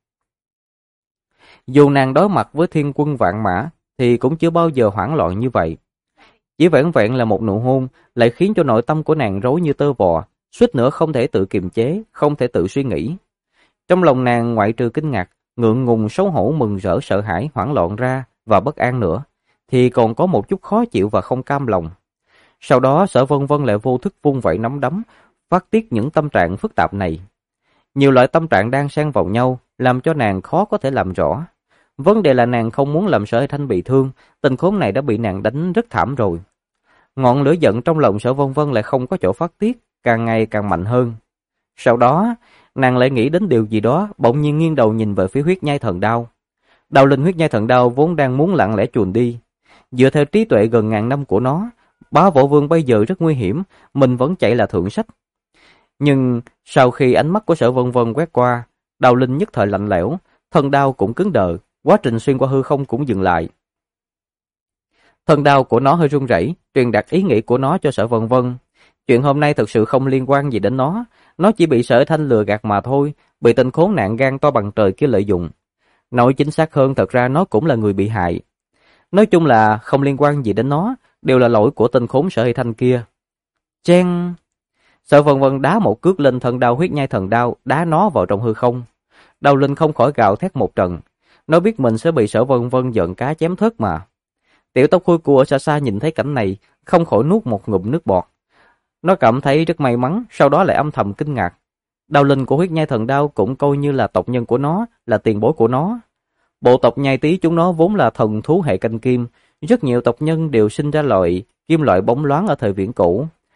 Dù nàng đối mặt với thiên quân vạn mã, thì cũng chưa bao giờ hoảng loạn như vậy. Chỉ vẻn vẹn là một nụ hôn, lại khiến cho nội tâm của nàng rối như tơ vò, suýt nữa không thể tự kiềm chế, không thể tự suy nghĩ. Trong lòng nàng ngoại trừ kinh ngạc, ngượng ngùng, xấu hổ, mừng rỡ, sợ hãi, hoảng loạn ra và bất an nữa, thì còn có một chút khó chịu và không cam lòng. Sau đó Sở Vân Vân lại vô thức vung vẩy nắm đấm, phát tiết những tâm trạng phức tạp này. Nhiều loại tâm trạng đang xen vào nhau, làm cho nàng khó có thể làm rõ. Vấn đề là nàng không muốn làm Sở Thanh bị thương, tên khốn này đã bị nàng đánh rất thảm rồi. Ngọn lửa giận trong lòng Sở Vân Vân lại không có chỗ phát tiết, càng ngày càng mạnh hơn. Sau đó, nàng lại nghĩ đến điều gì đó, bỗng nhiên nghiêng đầu nhìn về phía huyết nhai thần đao. Đao linh huyết nhai thần đao vốn đang muốn lặng lẽ chuồn đi. Dựa theo trí tuệ gần ngàn năm của nó, Bá Võ Vương bây giờ rất nguy hiểm, mình vẫn chạy là thượng sách. Nhưng sau khi ánh mắt của Sở Vân Vân quét qua, đao linh nhất thời lạnh lẽo, thần đao cũng cứng đờ, quá trình xuyên qua hư không cũng dừng lại. Thần đao của nó hơi run rẩy, truyền đạt ý nghĩ của nó cho Sở Vân Vân. Chuyện hôm nay thực sự không liên quan gì đến nó chỉ bị Sở Thanh lừa gạt mà thôi, bị tên khốn nạn gan to bằng trời kia lợi dụng. Nói chính xác hơn, thật ra nó cũng là người bị hại. Nói chung là không liên quan gì đến nó, đều là lỗi của tên khốn Sở Thanh kia. Chen! Sở Vân Vân đá một cước lên thần đao huyết nhai thần đao, đá nó vào trong hư không. Đao linh không khỏi gào thét một trận. Nó biết mình sẽ bị Sở Vân Vân giận cá chém thớt mà. Tiểu tóc hôi cua ở xa xa nhìn thấy cảnh này, không khỏi nuốt một ngụm nước bọt. Nó cảm thấy rất may mắn, sau đó lại âm thầm kinh ngạc. Đao linh của huyết nhai thần đao cũng coi như là tộc nhân của nó, là tiền bối của nó. Bộ tộc nhai tý chúng nó vốn là thần thú hệ canh kim, rất nhiều tộc nhân đều sinh ra loại kim loại bóng loáng ở thời viễn cổ.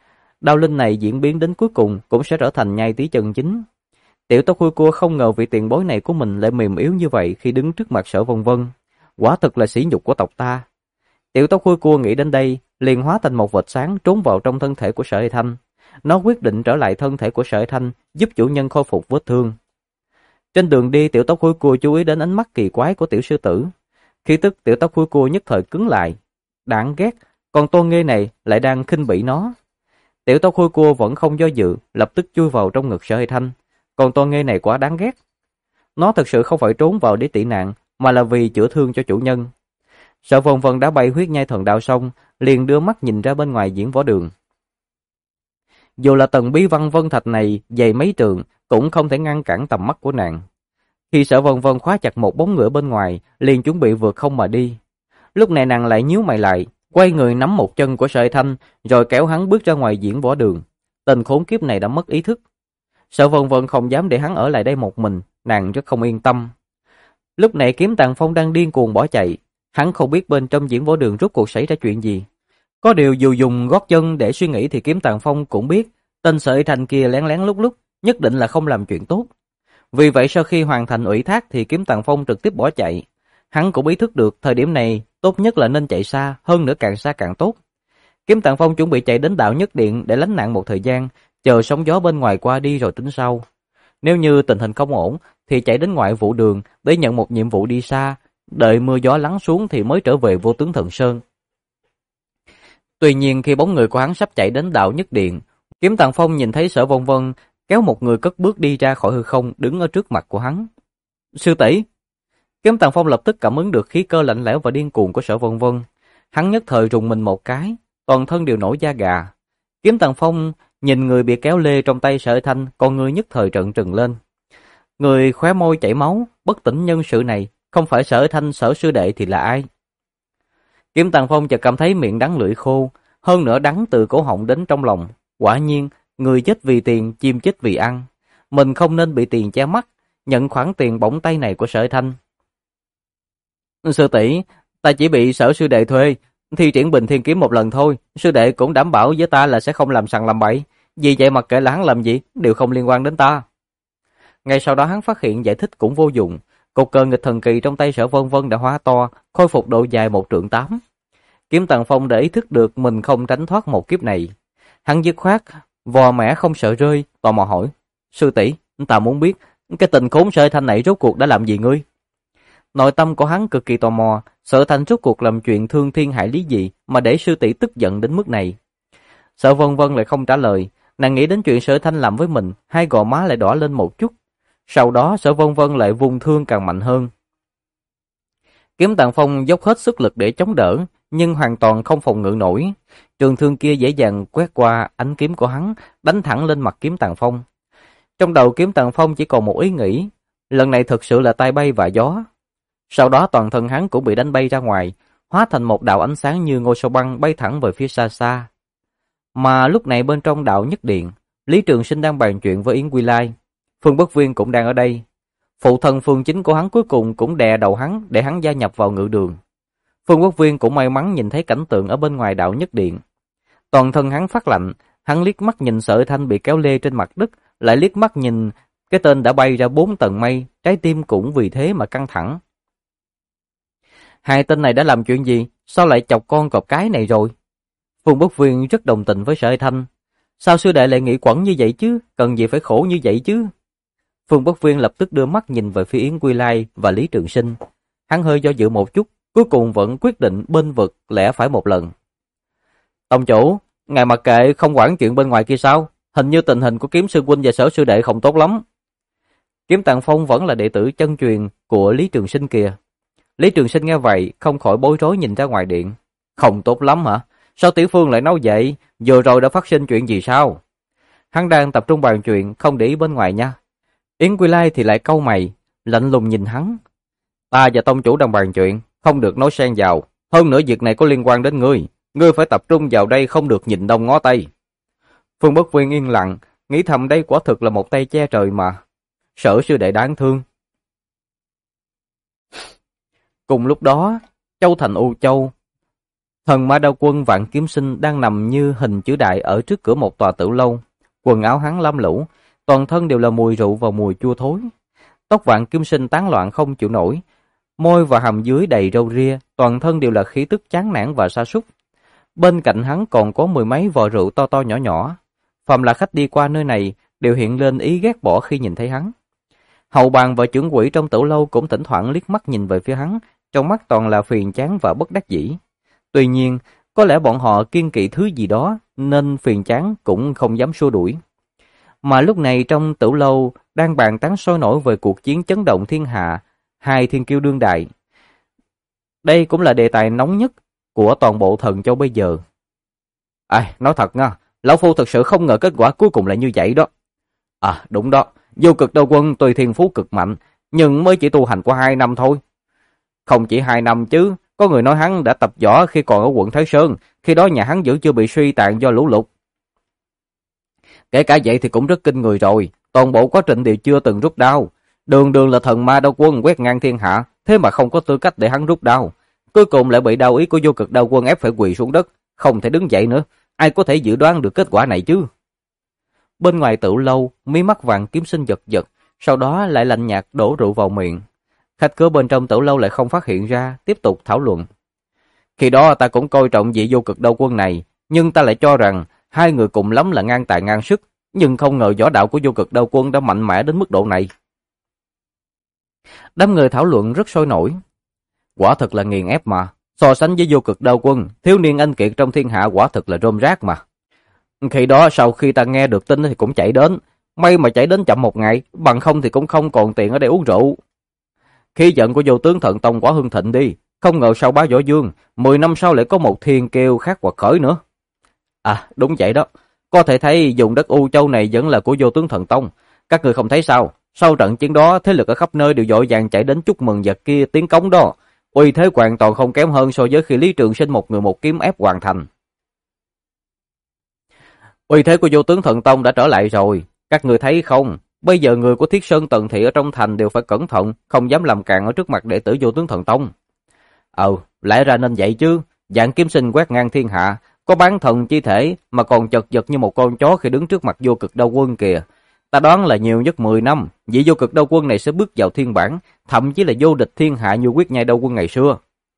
Đao linh này diễn biến đến cuối cùng cũng sẽ trở thành nhai tí chân chính. Tiểu Tóc Khui Cua không ngờ vị tiền bối này của mình lại mềm yếu như vậy khi đứng trước mặt Sở Vân Vân. Quả thực là sỉ nhục của tộc ta. Tiểu Tóc Khui Cua nghĩ đến đây, liền hóa thành một vệt sáng trốn vào trong thân thể của Sở Hải Thanh. Nó quyết định trở lại thân thể của Sở Hải Thanh, giúp chủ nhân khôi phục vết thương. Trên đường đi, Tiểu Tóc Khui Cua chú ý đến ánh mắt kỳ quái của tiểu sư tử. Khí tức Tiểu Tóc Khui Cua nhất thời cứng lại. Đáng ghét, còn Tô Nghê này lại đang khinh bỉ nó. Tiểu Tóc Khui Cua vẫn không do dự, lập tức chui vào trong ngực Sở Hải Thanh. Còn Tô Nghê này quá đáng ghét. Nó thực sự không phải trốn vào để tị nạn, mà là vì chữa thương cho chủ nhân. Sở Vân Vân đã bay huyết nhai thần đạo xong, liền đưa mắt nhìn ra bên ngoài diễn võ đường. Dù là tầng bí văn vân thạch này dày mấy trượng, cũng không thể ngăn cản tầm mắt của nàng. Khi Sở Vân Vân khóa chặt một bóng người bên ngoài, liền chuẩn bị vượt không mà đi. Lúc này nàng lại nhíu mày lại, quay người nắm một chân của Sở Thanh, rồi kéo hắn bước ra ngoài diễn võ đường. Tên khốn kiếp này đã mất ý thức. Sở Vân Vân không dám để hắn ở lại đây một mình, nàng rất không yên tâm. Lúc này Kiếm Tàng Phong đang điên cuồng bỏ chạy, hắn không biết bên trong diễn võ đường rốt cuộc xảy ra chuyện gì. Có điều dù dùng gót chân để suy nghĩ thì Kiếm Tàng Phong cũng biết, tên Sở Thanh kia lén lén lúc lúc, nhất định là không làm chuyện tốt. Vì vậy sau khi hoàn thành ủy thác thì Kiếm Tàng Phong trực tiếp bỏ chạy. Hắn cũng ý thức được thời điểm này tốt nhất là nên chạy xa, hơn nữa càng xa càng tốt. Kiếm Tàng Phong chuẩn bị chạy đến đạo Nhất Điện để lánh nạn một thời gian, chờ sóng gió bên ngoài qua đi rồi tính sau. Nếu như tình hình không ổn thì chạy đến ngoại vụ đường để nhận một nhiệm vụ đi xa, đợi mưa gió lắng xuống thì mới trở về Vô Tướng Thần Sơn. Tuy nhiên khi bóng người của hắn sắp chạy đến đạo Nhất Điện, Kiếm Tàng Phong nhìn thấy Sở Vân Vân kéo một người cất bước đi ra khỏi hư không, đứng ở trước mặt của hắn. Sư tỷ. Kiếm Tàng Phong lập tức cảm ứng được khí cơ lạnh lẽo và điên cuồng của Sở Vân Vân. Hắn nhất thời rùng mình một cái, toàn thân đều nổi da gà. Kiếm Tàng Phong nhìn người bị kéo lê trong tay Sở Thanh, con người nhất thời trợn trừng lên. Người khóe môi chảy máu, bất tỉnh nhân sự này, không phải Sở Thanh Sở sư đệ thì là ai? Kiếm Tàng Phong chợt cảm thấy miệng đắng lưỡi khô, hơn nữa đắng từ cổ họng đến trong lòng. Quả nhiên, người chết vì tiền, chim chết vì ăn. Mình không nên bị tiền che mắt, nhận khoản tiền bổng tay này của Sở Thanh. Sư tỷ, ta chỉ bị Sở sư đệ thuê, thi triển Bình Thiên Kiếm một lần thôi, sư đệ cũng đảm bảo với ta là sẽ không làm sằng làm bậy. Vì vậy mặc kệ là hắn làm gì, đều không liên quan đến ta. Ngay sau đó hắn phát hiện giải thích cũng vô dụng, cột cờ nghịch thần kỳ trong tay Sở Vân Vân đã hóa to, khôi phục độ dài 1,8 trượng. Kiếm Tàng Phong đã ý thức được mình không tránh thoát một kiếp này. Hắn dứt khoát, vò mẻ không sợ rơi, tò mò hỏi: "Sư tỷ, ta muốn biết, cái tình khốn Sở Thanh này rốt cuộc đã làm gì ngươi?" Nội tâm của hắn cực kỳ tò mò, Sở Thanh rốt cuộc làm chuyện thương thiên hại lý gì mà để sư tỷ tức giận đến mức này. Sở Vân Vân lại không trả lời, nàng nghĩ đến chuyện Sở Thanh làm với mình, hai gò má lại đỏ lên một chút. Sau đó Sở Vân Vân lại vung thương càng mạnh hơn. Kiếm Tàng Phong dốc hết sức lực để chống đỡ, nhưng hoàn toàn không phòng ngự nổi. Trường thương kia dễ dàng quét qua ánh kiếm của hắn, đánh thẳng lên mặt Kiếm Tàng Phong. Trong đầu Kiếm Tàng Phong chỉ còn một ý nghĩ, lần này thực sự là tai bay vạ gió. Sau đó toàn thân hắn cũng bị đánh bay ra ngoài, hóa thành một đạo ánh sáng như ngôi sao băng bay thẳng về phía xa xa. Mà lúc này bên trong đạo Nhất Điện, Lý Trường Sinh đang bàn chuyện với Yến Quy Lai. Phương Bất Viên cũng đang ở đây. Phụ thân Phương Chính của hắn cuối cùng cũng đè đầu hắn để hắn gia nhập vào ngự đường. Phương Bất Viên cũng may mắn nhìn thấy cảnh tượng ở bên ngoài đạo Nhất Điện. Toàn thân hắn phát lạnh, hắn liếc mắt nhìn Sở Thanh bị kéo lê trên mặt đất, lại liếc mắt nhìn cái tên đã bay ra 4 tầng mây, trái tim cũng vì thế mà căng thẳng. Hai tên này đã làm chuyện gì, sao lại chọc con cọp cái này rồi? Phương Bất Viên rất đồng tình với Sở Thanh. Sao sư đệ lại nghĩ quẩn như vậy chứ, cần gì phải khổ như vậy chứ? Phương Bất Viên lập tức đưa mắt nhìn về phía Yến Quy Lai và Lý Trường Sinh. Hắn hơi do dự một chút, cuối cùng vẫn quyết định bên vực lẽ phải một lần. Tông chủ, ngài mặc kệ không quản chuyện bên ngoài kia sao? Hình như tình hình của Kiếm sư huynh và Sở sư đệ không tốt lắm. Kiếm Tàng Phong vẫn là đệ tử chân truyền của Lý Trường Sinh kìa. Lý Trường Sinh nghe vậy, không khỏi bối rối nhìn ra ngoài điện. Không tốt lắm hả? Sao Tiểu Phương lại nói vậy? Vừa rồi đã phát sinh chuyện gì sao? Hắn đang tập trung bàn chuyện, không để ý bên ngoài nha. Yến Quy Lai thì lại cau mày, lạnh lùng nhìn hắn. Ta và tông chủ đang bàn chuyện, không được nói xen vào. Hơn nữa việc này có liên quan đến ngươi. Ngươi phải tập trung vào đây, không được nhìn đông ngó tây. Phương Bất Viên yên lặng, nghĩ thầm đây quả thực là một tay che trời mà. Sở sư đệ đáng thương. Cùng lúc đó, Châu thành U Châu, Thần Ma Đao Quân Vạn Kiếm Sinh đang nằm như hình chữ đại ở trước cửa một tòa tiểu lâu. Quần áo hắn lam lũ, toàn thân đều là mùi rượu và mùi chua thối. Tóc Vạn Kiếm Sinh tán loạn không chịu nổi, môi và hàm dưới đầy râu ria, toàn thân đều là khí tức chán nản và sa sút. Bên cạnh hắn còn có mười mấy vò rượu to to nhỏ nhỏ. Phàm là khách đi qua nơi này đều hiện lên ý ghét bỏ khi nhìn thấy hắn. Hầu bàn và trưởng quỹ trong tiểu lâu cũng thỉnh thoảng liếc mắt nhìn về phía hắn, trong mắt toàn là phiền chán và bất đắc dĩ. Tuy nhiên, có lẽ bọn họ kiêng kỵ thứ gì đó nên phiền chán cũng không dám xua đuổi. Mà lúc này trong tiểu lâu đang bàn tán sôi nổi về cuộc chiến chấn động thiên hạ, hai thiên kiêu đương đại. Đây cũng là đề tài nóng nhất của toàn bộ Thần Châu bây giờ. Nói thật nha, lão phu thực sự không ngờ kết quả cuối cùng lại như vậy đó. Đúng đó, Vô Cực Đao Quân tuy thiên phú cực mạnh, nhưng mới chỉ tu hành qua 2 năm thôi. Không chỉ 2 năm chứ, có người nói hắn đã tập võ khi còn ở quận Thái Sơn, khi đó nhà hắn vẫn chưa bị suy tàn do lũ lụt. Kể cả vậy thì cũng rất kinh người rồi, toàn bộ quá trình đều chưa từng rút đao. Đường đường là thần ma đao quân quét ngang thiên hạ, thế mà không có tư cách để hắn rút đao. Cuối cùng lại bị đao ý của Vô Cực Đao Quân ép phải quỳ xuống đất, không thể đứng dậy nữa. Ai có thể dự đoán được kết quả này chứ? Bên ngoài tiểu lâu, mí mắt Vạn Kiếm Sinh giật giật, sau đó lại lạnh nhạt đổ rượu vào miệng. Khách khứa bên trong tiểu lâu lại không phát hiện ra, tiếp tục thảo luận. Khi đó ta cũng coi trọng vị Vô Cực Đao Quân này, nhưng ta lại cho rằng hai người cùng lắm là ngang tài ngang sức, nhưng không ngờ võ đạo của Vô Cực Đao Quân đã mạnh mẽ đến mức độ này. Đám người thảo luận rất sôi nổi. Quả thật là nghiền ép mà, so sánh với Vô Cực Đao Quân, thiếu niên anh kiệt trong thiên hạ quả thật là rôm rác mà. Khi đó sau khi ta nghe được tin thì cũng chạy đến, may mà chạy đến chậm một ngày, bằng không thì cũng không còn tiền ở đây uống rượu. Khí giận của Vô Tướng Thần Tông quá hưng thịnh đi, không ngờ sau Bá Võ Dương, 10 năm sau lại có một thiên kiêu khác quật khởi nữa. Đúng vậy đó, có thể thấy vùng đất U Châu này vẫn là của Vô Tướng Thần Tông. Các người không thấy sao? Sau trận chiến đó, thế lực ở khắp nơi đều vội vàng chạy đến chúc mừng vật kia tiến cống đó. Uy thế hoàn toàn không kém hơn so với khi Lý Trường Sinh một người một kiếm ép hoàn thành. Uy thế của Vô Tướng Thần Tông đã trở lại rồi, các người thấy không? Bây giờ người của Thiết Sơn Tần Thị ở trong thành đều phải cẩn thận, không dám làm càn ở trước mặt đệ tử Vô Tướng Thần Tông. Lẽ ra nên vậy chứ, Vạn Kiếm Sinh quét ngang thiên hạ, có bán thần chi thể mà còn chật vật như một con chó khi đứng trước mặt Vô Cực Đao Quân kìa. Ta đoán là nhiều nhất 10 năm, vị Vô Cực Đao Quân này sẽ bước vào thiên bản, thậm chí là vô địch thiên hạ như Quyết Nhai Đao Quân ngày xưa.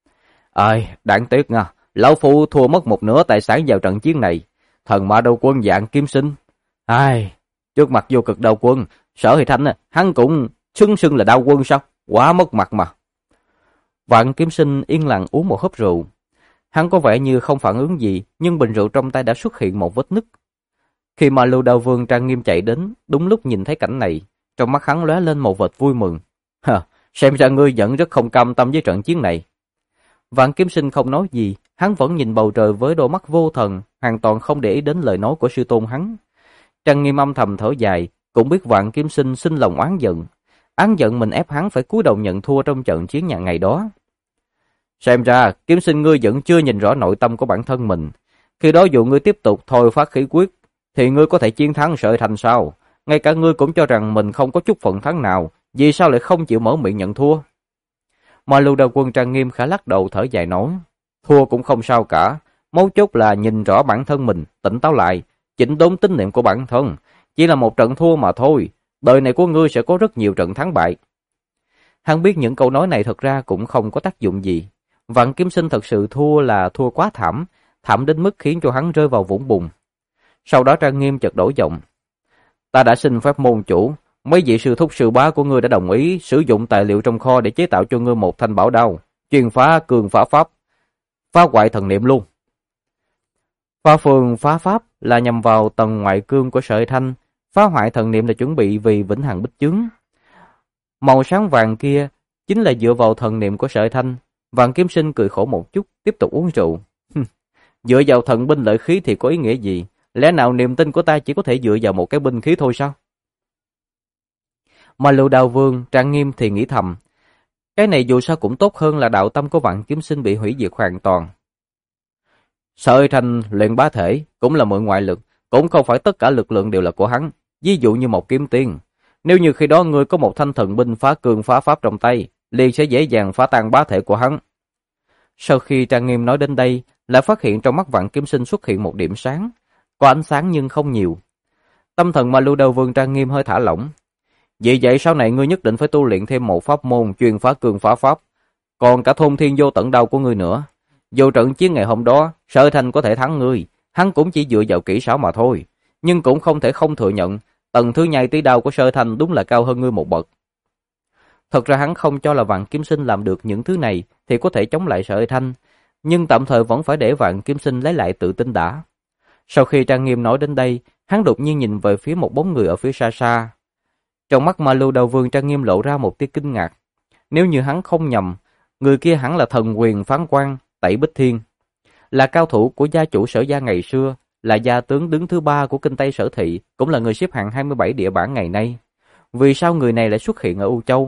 Đáng tiếc nha, lão phu thua mất một nửa tài sản vào trận chiến này. Thần Ma Đao Quân Vạn Kiếm Sinh. Trước mặt Vô Cực Đao Quân, Sở Hy Thanh hắn cũng xưng là Đao Quân sao? Quá mất mặt mà. Vạn Kiếm Sinh yên lặng uống một hớp rượu. Hắn có vẻ như không phản ứng gì, nhưng bình rượu trong tay đã xuất hiện một vết nứt. Khi mà Lưu Đao Vương trang nghiêm chạy đến, đúng lúc nhìn thấy cảnh này, trong mắt hắn lóe lên một vệt vui mừng. Xem ra ngươi vẫn rất không cam tâm với trận chiến này. Vạn Kiếm Sinh không nói gì, hắn vẫn nhìn bầu trời với đôi mắt vô thần, hoàn toàn không để ý đến lời nói của sư tôn hắn. Trang Nghiêm âm thầm thở dài, cũng biết Vạn Kiếm Sinh sinh lòng oán giận mình ép hắn phải cúi đầu nhận thua trong trận chiến nhà ngày đó. Xem ra, Kiếm Sinh ngươi vẫn chưa nhìn rõ nội tâm của bản thân mình. Khi đó dù ngươi tiếp tục thôi phát khí quyết, thì ngươi có thể chiến thắng Sở Thành sao? Ngay cả ngươi cũng cho rằng mình không có chút phần thắng nào, vì sao lại không chịu mở miệng nhận thua? Mà Lưu Đao Quân trang nghiêm khẽ lắc đầu thở dài nói, thua cũng không sao cả, mấu chốt là nhìn rõ bản thân mình, tỉnh táo lại, chỉnh đốn tín niệm của bản thân, chỉ là một trận thua mà thôi, đời này của ngươi sẽ có rất nhiều trận thắng bại. Hắn biết những câu nói này thật ra cũng không có tác dụng gì. Vạn Kiếm Sinh thật sự thua là thua quá thảm, thảm đến mức khiến cho hắn rơi vào vũng bùn. Sau đó trang nghiêm chợt đổi giọng, ta đã xin phép môn chủ, mấy vị sư thúc sư bá của ngươi đã đồng ý sử dụng tài liệu trong kho để chế tạo cho ngươi một thanh bảo đao, chuyên phá cường phá pháp, phá hoại thần niệm luôn. Phá phường phá pháp là nhằm vào tầng ngoại cương của sợi thanh, phá hoại thần niệm là chuẩn bị vì vĩnh hằng bích chướng. Màu sáng vàng kia chính là dựa vào thần niệm của sợi thanh. Vạn Kiếm Sinh cười khổ một chút, tiếp tục uống rượu. Dựa vào thần binh lợi khí thì có ý nghĩa gì? Lẽ nào niềm tin của ta chỉ có thể dựa vào một cái binh khí thôi sao? Mà Lưu Đao Vương trang nghiêm thì nghĩ thầm, cái này dù sao cũng tốt hơn là đạo tâm của Vạn Kiếm Sinh bị hủy diệt hoàn toàn. Sợi Thanh luyện bá thể cũng là mượn ngoại lực, cũng không phải tất cả lực lượng đều là của hắn. Ví dụ như một kiếm tiên, nếu như khi đó ngươi có một thanh thần binh phá cường phá pháp trong tay, liền sẽ dễ dàng phá tan bá thể của hắn. Sau khi trang nghiêm nói đến đây, lại phát hiện trong mắt Vạn Kiếm Sinh xuất hiện một điểm sáng, có ánh sáng nhưng không nhiều. Tâm thần Ma Lưu Đao Vương trang nghiêm hơi thả lỏng. Vì vậy sau này ngươi nhất định phải tu luyện thêm một pháp môn chuyên phá cường phá pháp, còn cả thôn thiên vô tận đao của ngươi nữa. Dù trận chiến ngày hôm đó, Sở Thanh có thể thắng ngươi, hắn cũng chỉ dựa vào kỹ xảo mà thôi, nhưng cũng không thể không thừa nhận, tầng thứ nhai tí đao của Sở Thanh đúng là cao hơn ngươi một bậc. Thật ra hắn không cho là Vạn Kiếm Sinh làm được những thứ này thì có thể chống lại Sở Thanh, nhưng tạm thời vẫn phải để Vạn Kiếm Sinh lấy lại tự tin đã. Sau khi trang nghiêm nói đến đây, hắn đột nhiên nhìn về phía một bóng người ở phía xa xa. Trong mắt Ma Lưu Đao Vương trang nghiêm lộ ra một tia kinh ngạc. Nếu như hắn không nhầm, người kia hẳn là thần quyền phán quan Tẩy Bích Thiên, là cao thủ của gia chủ Sở gia ngày xưa, là gia tướng đứng thứ 3 của kinh Tây Sở thị, cũng là người xếp hạng 27 địa bản ngày nay. Vì sao người này lại xuất hiện ở U Châu?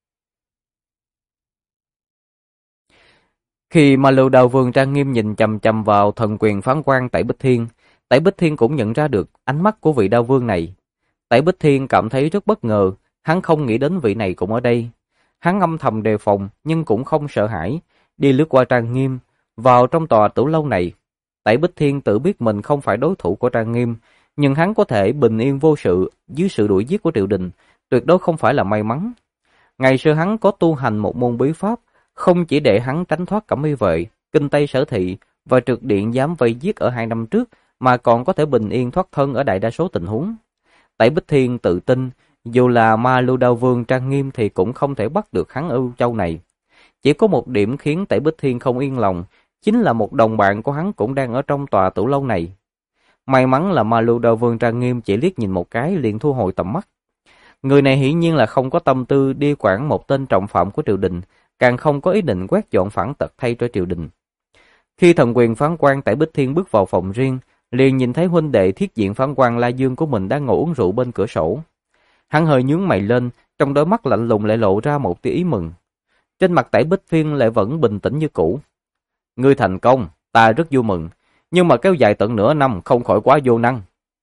Khi Ma Lưu Đao Vương trang nghiêm nhìn chằm chằm vào thần quyền phán quan Tẩy Bích Thiên cũng nhận ra được ánh mắt của vị Đao Vương này. Tẩy Bích Thiên cảm thấy rất bất ngờ, hắn không nghĩ đến vị này cũng ở đây. Hắn âm thầm đề phòng nhưng cũng không sợ hãi, đi lướt qua trang nghiêm, vào trong tòa tử lâu này. Tẩy Bích Thiên tự biết mình không phải đối thủ của trang nghiêm, nhưng hắn có thể bình yên vô sự dưới sự đuổi giết của triều đình, tuyệt đối không phải là may mắn. Ngày xưa hắn có tu hành một môn bí pháp, không chỉ để hắn tránh thoát Cẩm Y vệ, kinh Tây Sở thị và Trực Điện dám vây giết ở 2 năm trước, mà còn có thể bình yên thoát thân ở đại đa số tình huống. Tẩy Bích Thiên tự tin, dù là Ma Lưu Đao Vương trang nghiêm thì cũng không thể bắt được hắn ở U Châu này. Chỉ có một điểm khiến Tẩy Bích Thiên không yên lòng, chính là một đồng bạn của hắn cũng đang ở trong tòa tử lâu này. May mắn là Ma Lưu Đao Vương trang nghiêm chỉ liếc nhìn một cái liền thu hồi tầm mắt. Người này hiển nhiên là không có tâm tư đi quản một tên trọng phạm của triều đình, càng không có ý định quét dọn phản tật thay cho triều đình. Khi thần quyền phán quan Tẩy Bích Thiên bước vào phòng riêng, liền nhìn thấy huynh đệ thiết diện phán quan La Dương của mình đang ngồi uống rượu bên cửa sổ. Hắn hơi nhướng mày lên, trong đôi mắt lạnh lùng lại lộ ra một tia ý mừng. Trên mặt Tẩy Bích Thiên lại vẫn bình tĩnh như cũ. Ngươi thành công, ta rất vui mừng, nhưng mà kéo dài tận nửa năm không khỏi quá vô năng.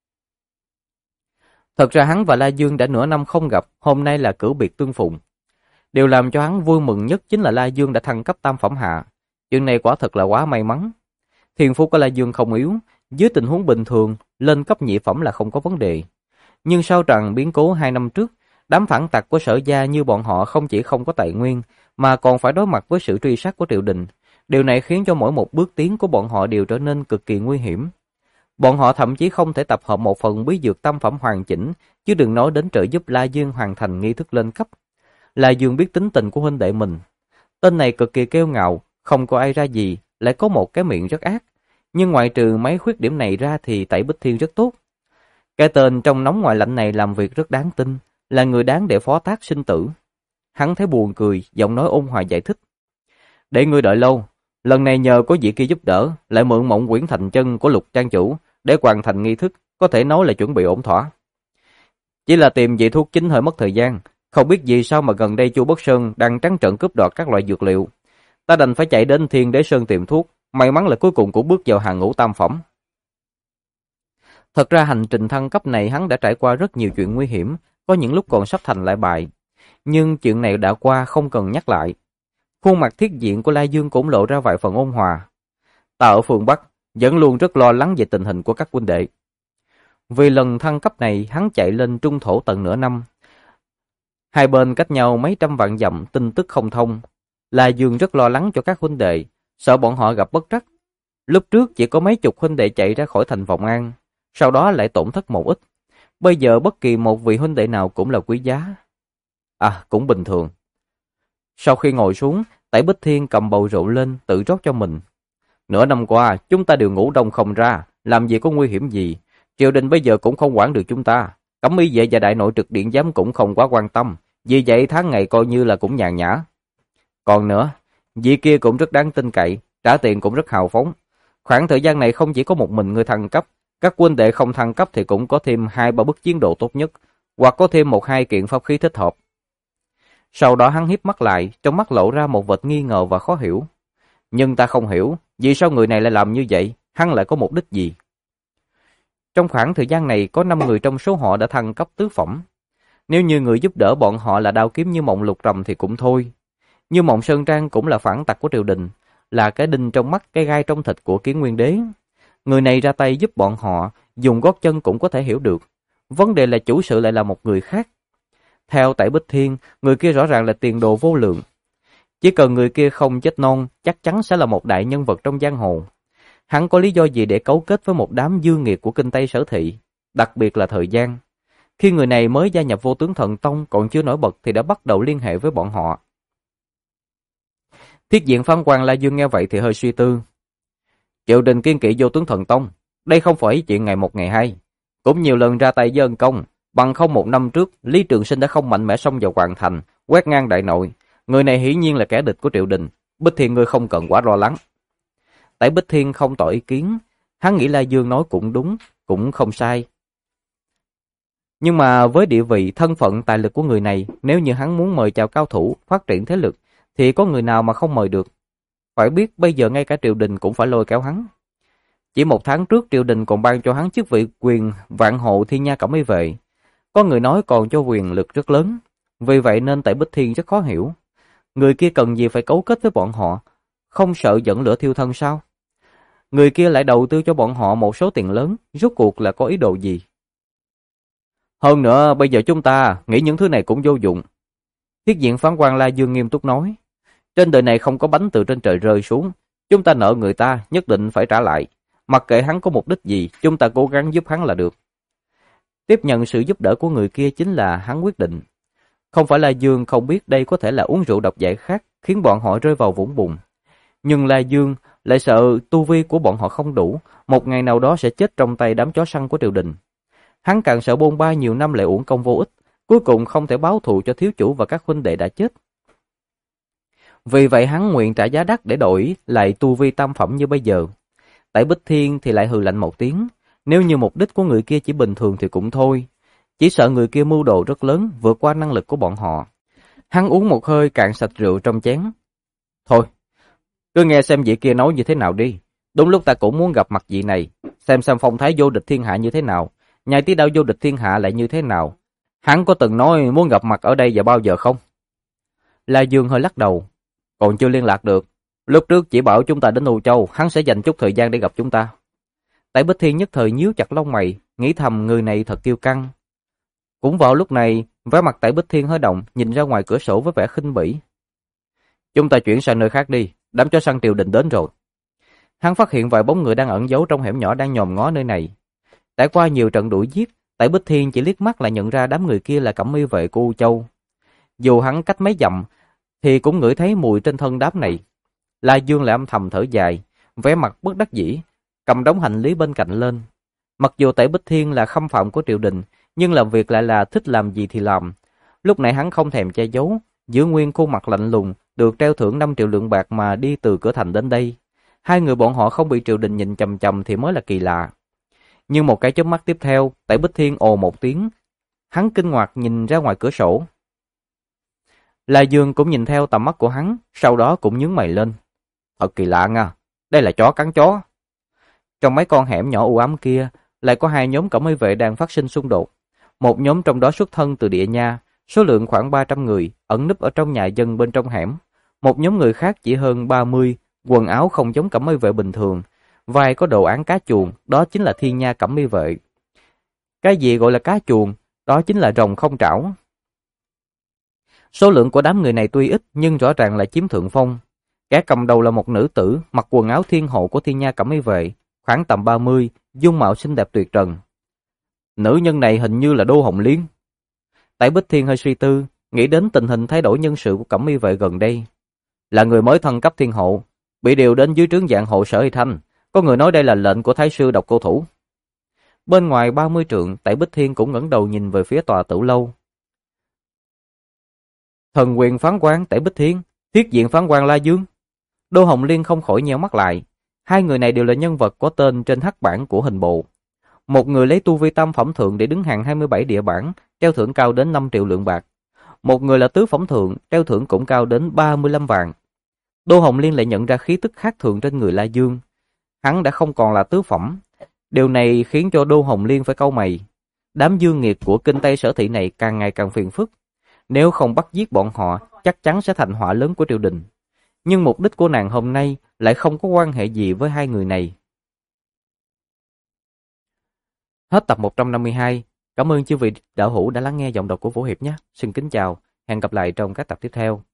Thật ra hắn và La Dương đã nửa năm không gặp, hôm nay là cử biệt tương phùng. Điều làm cho hắn vui mừng nhất chính là La Dương đã thăng cấp tam phẩm hạ. Chuyện này quả thật là quá may mắn. Thiên phú của La Dương không yếu, dưới tình huống bình thường, lên cấp nhị phẩm là không có vấn đề. Nhưng sau trận biến cố 2 năm trước, đám phản tặc của Sở gia như bọn họ không chỉ không có tài nguyên, mà còn phải đối mặt với sự truy sát của triều đình. Điều này khiến cho mỗi một bước tiến của bọn họ đều trở nên cực kỳ nguy hiểm. Bọn họ thậm chí không thể tập hợp một phần bí dược tam phẩm hoàn chỉnh, chứ đừng nói đến trợ giúp La Dương hoàn thành nghi thức lên cấp. La Dương biết tính tình của huynh đệ mình. Tên này cực kỳ kiêu ngạo, không có ai ra gì, lại có một cái miệng rất ác. Nhưng ngoại trừ mấy khuyết điểm này ra thì Tẩy Bích Thiên rất tốt. Cái tên trong nóng ngoài lạnh này làm việc rất đáng tin, là người đáng để phó thác sinh tử. Hắn thấy buồn cười, giọng nói ôn hòa giải thích. Để ngươi đợi lâu, lần này nhờ có vị kia giúp đỡ, lại mượn Mộng Quyển Thành chân của Lục trang chủ để hoàn thành nghi thức, có thể nói là chuẩn bị ổn thỏa. Chỉ là tìm vị thuốc chính hơi mất thời gian, không biết vì sao mà gần đây Chu Bất Sơn đang trắng trợn cướp đoạt các loại dược liệu. Ta đành phải chạy đến Thiên Đế Sơn tìm thuốc, may mắn là cuối cùng cũng bước vào hàng ngũ tam phẩm. Thật ra hành trình thăng cấp này hắn đã trải qua rất nhiều chuyện nguy hiểm, có những lúc còn sắp thành lại bại. Nhưng chuyện này đã qua không cần nhắc lại. Khuôn mặt thiết diện của La Dương cũng lộ ra vài phần ôn hòa. Ta ở phương Bắc, vẫn luôn rất lo lắng về tình hình của các huynh đệ. Vì lần thăng cấp này hắn chạy lên trung thổ tận nửa năm. Hai bên cách nhau mấy trăm vạn dặm, tin tức không thông. La Dương rất lo lắng cho các huynh đệ, sợ bọn họ gặp bất trắc. Lúc trước chỉ có mấy chục huynh đệ chạy ra khỏi thành Vọng An, sau đó lại tổn thất một ít. Bây giờ bất kỳ một vị huynh đệ nào cũng là quý giá. À, cũng bình thường. Sau khi ngồi xuống, Tẩy Bích Thiên cầm bầu rượu lên, tự rót cho mình. Nửa năm qua, chúng ta đều ngủ đông không ra, làm gì có nguy hiểm gì. Triều đình bây giờ cũng không quản được chúng ta. Cẩm Y vệ và đại nội Trực Điện giám cũng không quá quan tâm. Vì vậy tháng ngày coi như là cũng nhàn nhã. Còn nữa, vị kia cũng rất đáng tin cậy, trả tiền cũng rất hào phóng. Khoảng thời gian này không chỉ có một mình người thăng cấp, các huynh đệ không thăng cấp thì cũng có thêm 2-3 bức chiến đồ tốt nhất, hoặc có thêm 1-2 kiện pháp khí thích hợp. Sau đó hắn híp mắt lại, trong mắt lộ ra một vệt nghi ngờ và khó hiểu. Nhưng ta không hiểu, vì sao người này lại làm như vậy, hắn lại có mục đích gì? Trong khoảng thời gian này có 5 người trong số họ đã thăng cấp tứ phẩm. Nếu như người giúp đỡ bọn họ là Đao Kiếm Như Mộng Lục Trầm thì cũng thôi. Như Mộng Sơn Trang cũng là phản tặc của triều đình, là cái đinh trong mắt, cái gai trong thịt của Kiến Nguyên Đế. Người này ra tay giúp bọn họ, dùng gót chân cũng có thể hiểu được. Vấn đề là chủ sự lại là một người khác. Theo Tẩy Bích Thiên, người kia rõ ràng là tiền đồ vô lượng. Chỉ cần người kia không chết non, chắc chắn sẽ là một đại nhân vật trong giang hồ. Hắn có lý do gì để cấu kết với một đám dư nghiệt của kinh Tây Sở Thị, đặc biệt là thời gian. Khi người này mới gia nhập Vô Tướng Thần Tông còn chưa nổi bật thì đã bắt đầu liên hệ với bọn họ. Thiết diện Phán Quan La Dương nghe vậy thì hơi suy tư. Triều đình kiên kỵ Vô Tướng Thần Tông, đây không phải chuyện ngày một ngày hai. Cũng nhiều lần ra tay với ân công, bằng không một năm trước, Lý Trường Sinh đã không mạnh mẽ xông vào hoàng thành, quét ngang đại nội. Người này hiển nhiên là kẻ địch của triều đình, Bích Thiên ngươi không cần quá lo lắng. Tại Bích Thiên không tỏ ý kiến, hắn nghĩ La Dương nói cũng đúng, cũng không sai. Nhưng mà với địa vị, thân phận, tài lực của người này, nếu như hắn muốn mời chào cao thủ, phát triển thế lực, thì có người nào mà không mời được. Phải biết bây giờ ngay cả triều đình cũng phải lôi kéo hắn. Chỉ một tháng trước triều đình còn ban cho hắn chức vị quyền vạn hộ Thiên Nha Cẩm Y Vệ. Có người nói còn cho quyền lực rất lớn. Vì vậy nên tại Bích Thiên rất khó hiểu. Người kia cần gì phải cấu kết với bọn họ, không sợ dẫn lửa thiêu thân sao? Người kia lại đầu tư cho bọn họ một số tiền lớn, rốt cuộc là có ý đồ gì? Hơn nữa bây giờ chúng ta nghĩ những thứ này cũng vô dụng. Thiết diện Phán Quan La Dương nghiêm túc nói. Trên đời này không có bánh từ trên trời rơi xuống. Chúng ta nợ người ta nhất định phải trả lại. Mặc kệ hắn có mục đích gì, chúng ta cố gắng giúp hắn là được. Tiếp nhận sự giúp đỡ của người kia chính là hắn quyết định. Không phải La Dương không biết đây có thể là uống rượu độc giải khát, khiến bọn họ rơi vào vũng bùn. Nhưng La Dương lại sợ tu vi của bọn họ không đủ, một ngày nào đó sẽ chết trong tay đám chó săn của triều đình. Hắn càng sợ bôn ba nhiều năm lại uổng công vô ích, cuối cùng không thể báo thù cho thiếu chủ và các huynh đệ đã chết. Vì vậy hắn nguyện trả giá đắt để đổi lại tu vi tam phẩm như bây giờ. Tại Bích Thiên thì lại hừ lạnh một tiếng, nếu như mục đích của người kia chỉ bình thường thì cũng thôi. Chỉ sợ người kia mưu đồ rất lớn, vượt qua năng lực của bọn họ. Hắn uống một hơi cạn sạch rượu trong chén. Thôi, cứ nghe xem vị kia nói như thế nào đi. Đúng lúc ta cũng muốn gặp mặt vị này, xem phong thái vô địch thiên hạ như thế nào, nhai tí đạo vô địch thiên hạ lại như thế nào. Hắn có từng nói muốn gặp mặt ở đây vào bao giờ không? La Dương hơi lắc đầu. Còn chưa liên lạc được. Lúc trước chỉ bảo chúng ta đến U Châu, hắn sẽ dành chút thời gian để gặp chúng ta. Tại Bích Thiên nhất thời nhíu chặt lông mày, nghĩ thầm người này thật kiêu căng. Cũng vào lúc này, vẻ mặt Tại Bích Thiên hơi động, nhìn ra ngoài cửa sổ với vẻ khinh bỉ. Chúng ta chuyển sang nơi khác đi, đám chó săn triều đình đến rồi. Hắn phát hiện vài bóng người đang ẩn giấu trong hẻm nhỏ đang nhòm ngó nơi này. Trải qua nhiều trận đuổi giết, Tại Bích Thiên chỉ liếc mắt là nhận ra đám người kia là Cẩm Y vệ của U Châu. Dù hắn cách mấy dặm, thì cũng ngửi thấy mùi trên thân đám này. La Dương lại âm thầm thở dài, vẻ mặt bất đắc dĩ, cầm đống hành lý bên cạnh lên. Mặc dù Tẩy Bích Thiên là khâm phạm của triều đình, nhưng làm việc lại là thích làm gì thì làm. Lúc này hắn không thèm che giấu, giữ nguyên khuôn mặt lạnh lùng, được treo thưởng 5 triệu lượng bạc mà đi từ cửa thành đến đây. Hai người bọn họ không bị triều đình nhìn chằm chằm thì mới là kỳ lạ. Nhưng một cái chớp mắt tiếp theo, Tẩy Bích Thiên ồ một tiếng, hắn kinh ngạc nhìn ra ngoài cửa sổ. La Dương cũng nhìn theo tầm mắt của hắn, sau đó cũng nhướng mày lên. Thật kỳ lạ nha, đây là chó cắn chó. Trong mấy con hẻm nhỏ u ám kia, lại có hai nhóm Cẩm Y vệ đang phát sinh xung đột. Một nhóm trong đó xuất thân từ địa nha, số lượng khoảng 300 người, ẩn núp ở trong nhà dân bên trong hẻm. Một nhóm người khác chỉ hơn 30, quần áo không giống Cẩm Y vệ bình thường, vai có đồ án cá chuồn, đó chính là Thiên Nha Cẩm Y vệ. Cái gì gọi là cá chuồn, đó chính là rồng không trảo. Số lượng của đám người này tuy ít nhưng rõ ràng là chiếm thượng phong. Kẻ cầm đầu là một nữ tử, mặc quần áo thiên hộ của Thiên Nha Cẩm Y vệ, khoảng tầm 30, dung mạo xinh đẹp tuyệt trần. Nữ nhân này hình như là Đô Hồng Liên. Tại Bích Thiên hơi suy tư, nghĩ đến tình hình thay đổi nhân sự của Cẩm Y vệ gần đây. Là người mới thăng cấp thiên hộ, bị điều đến dưới trướng dạng hộ Sở Y Thanh. Có người nói đây là lệnh của Thái sư Độc Cô Thủ. Bên ngoài 30 trượng, Tại Bích Thiên cũng ngẩng đầu nhìn về phía tòa tử lâu. Thần quyền phán quan Tại Bích Thiên, thiết diện phán quan La Dương. Đô Hồng Liên không khỏi nheo mắt lại. Hai người này đều là nhân vật có tên trên hắc bảng của hình bộ. Một người lấy tu vi tam phẩm thượng để đứng hàng 27 địa bảng, treo thưởng cao đến 5 triệu lượng bạc. Một người là tứ phẩm thượng, treo thưởng cũng cao đến 35 vạn. Đô Hồng Liên lại nhận ra khí tức khác thường trên người La Dương. Hắn đã không còn là tứ phẩm. Điều này khiến cho Đô Hồng Liên phải cau mày. Đám dương nghiệt của kinh Tây Sở Thị này càng ngày càng phiền phức. Nếu không bắt giết bọn họ, chắc chắn sẽ thành họa lớn của triều đình. nhưng mục đích của nàng hôm nay lại không có quan hệ gì với hai người này. Hết tập 152. Cảm ơn chư vị đạo hữu đã lắng nghe giọng đọc của Vũ Hiệp nhé. Xin kính chào, hẹn gặp lại trong các tập tiếp theo.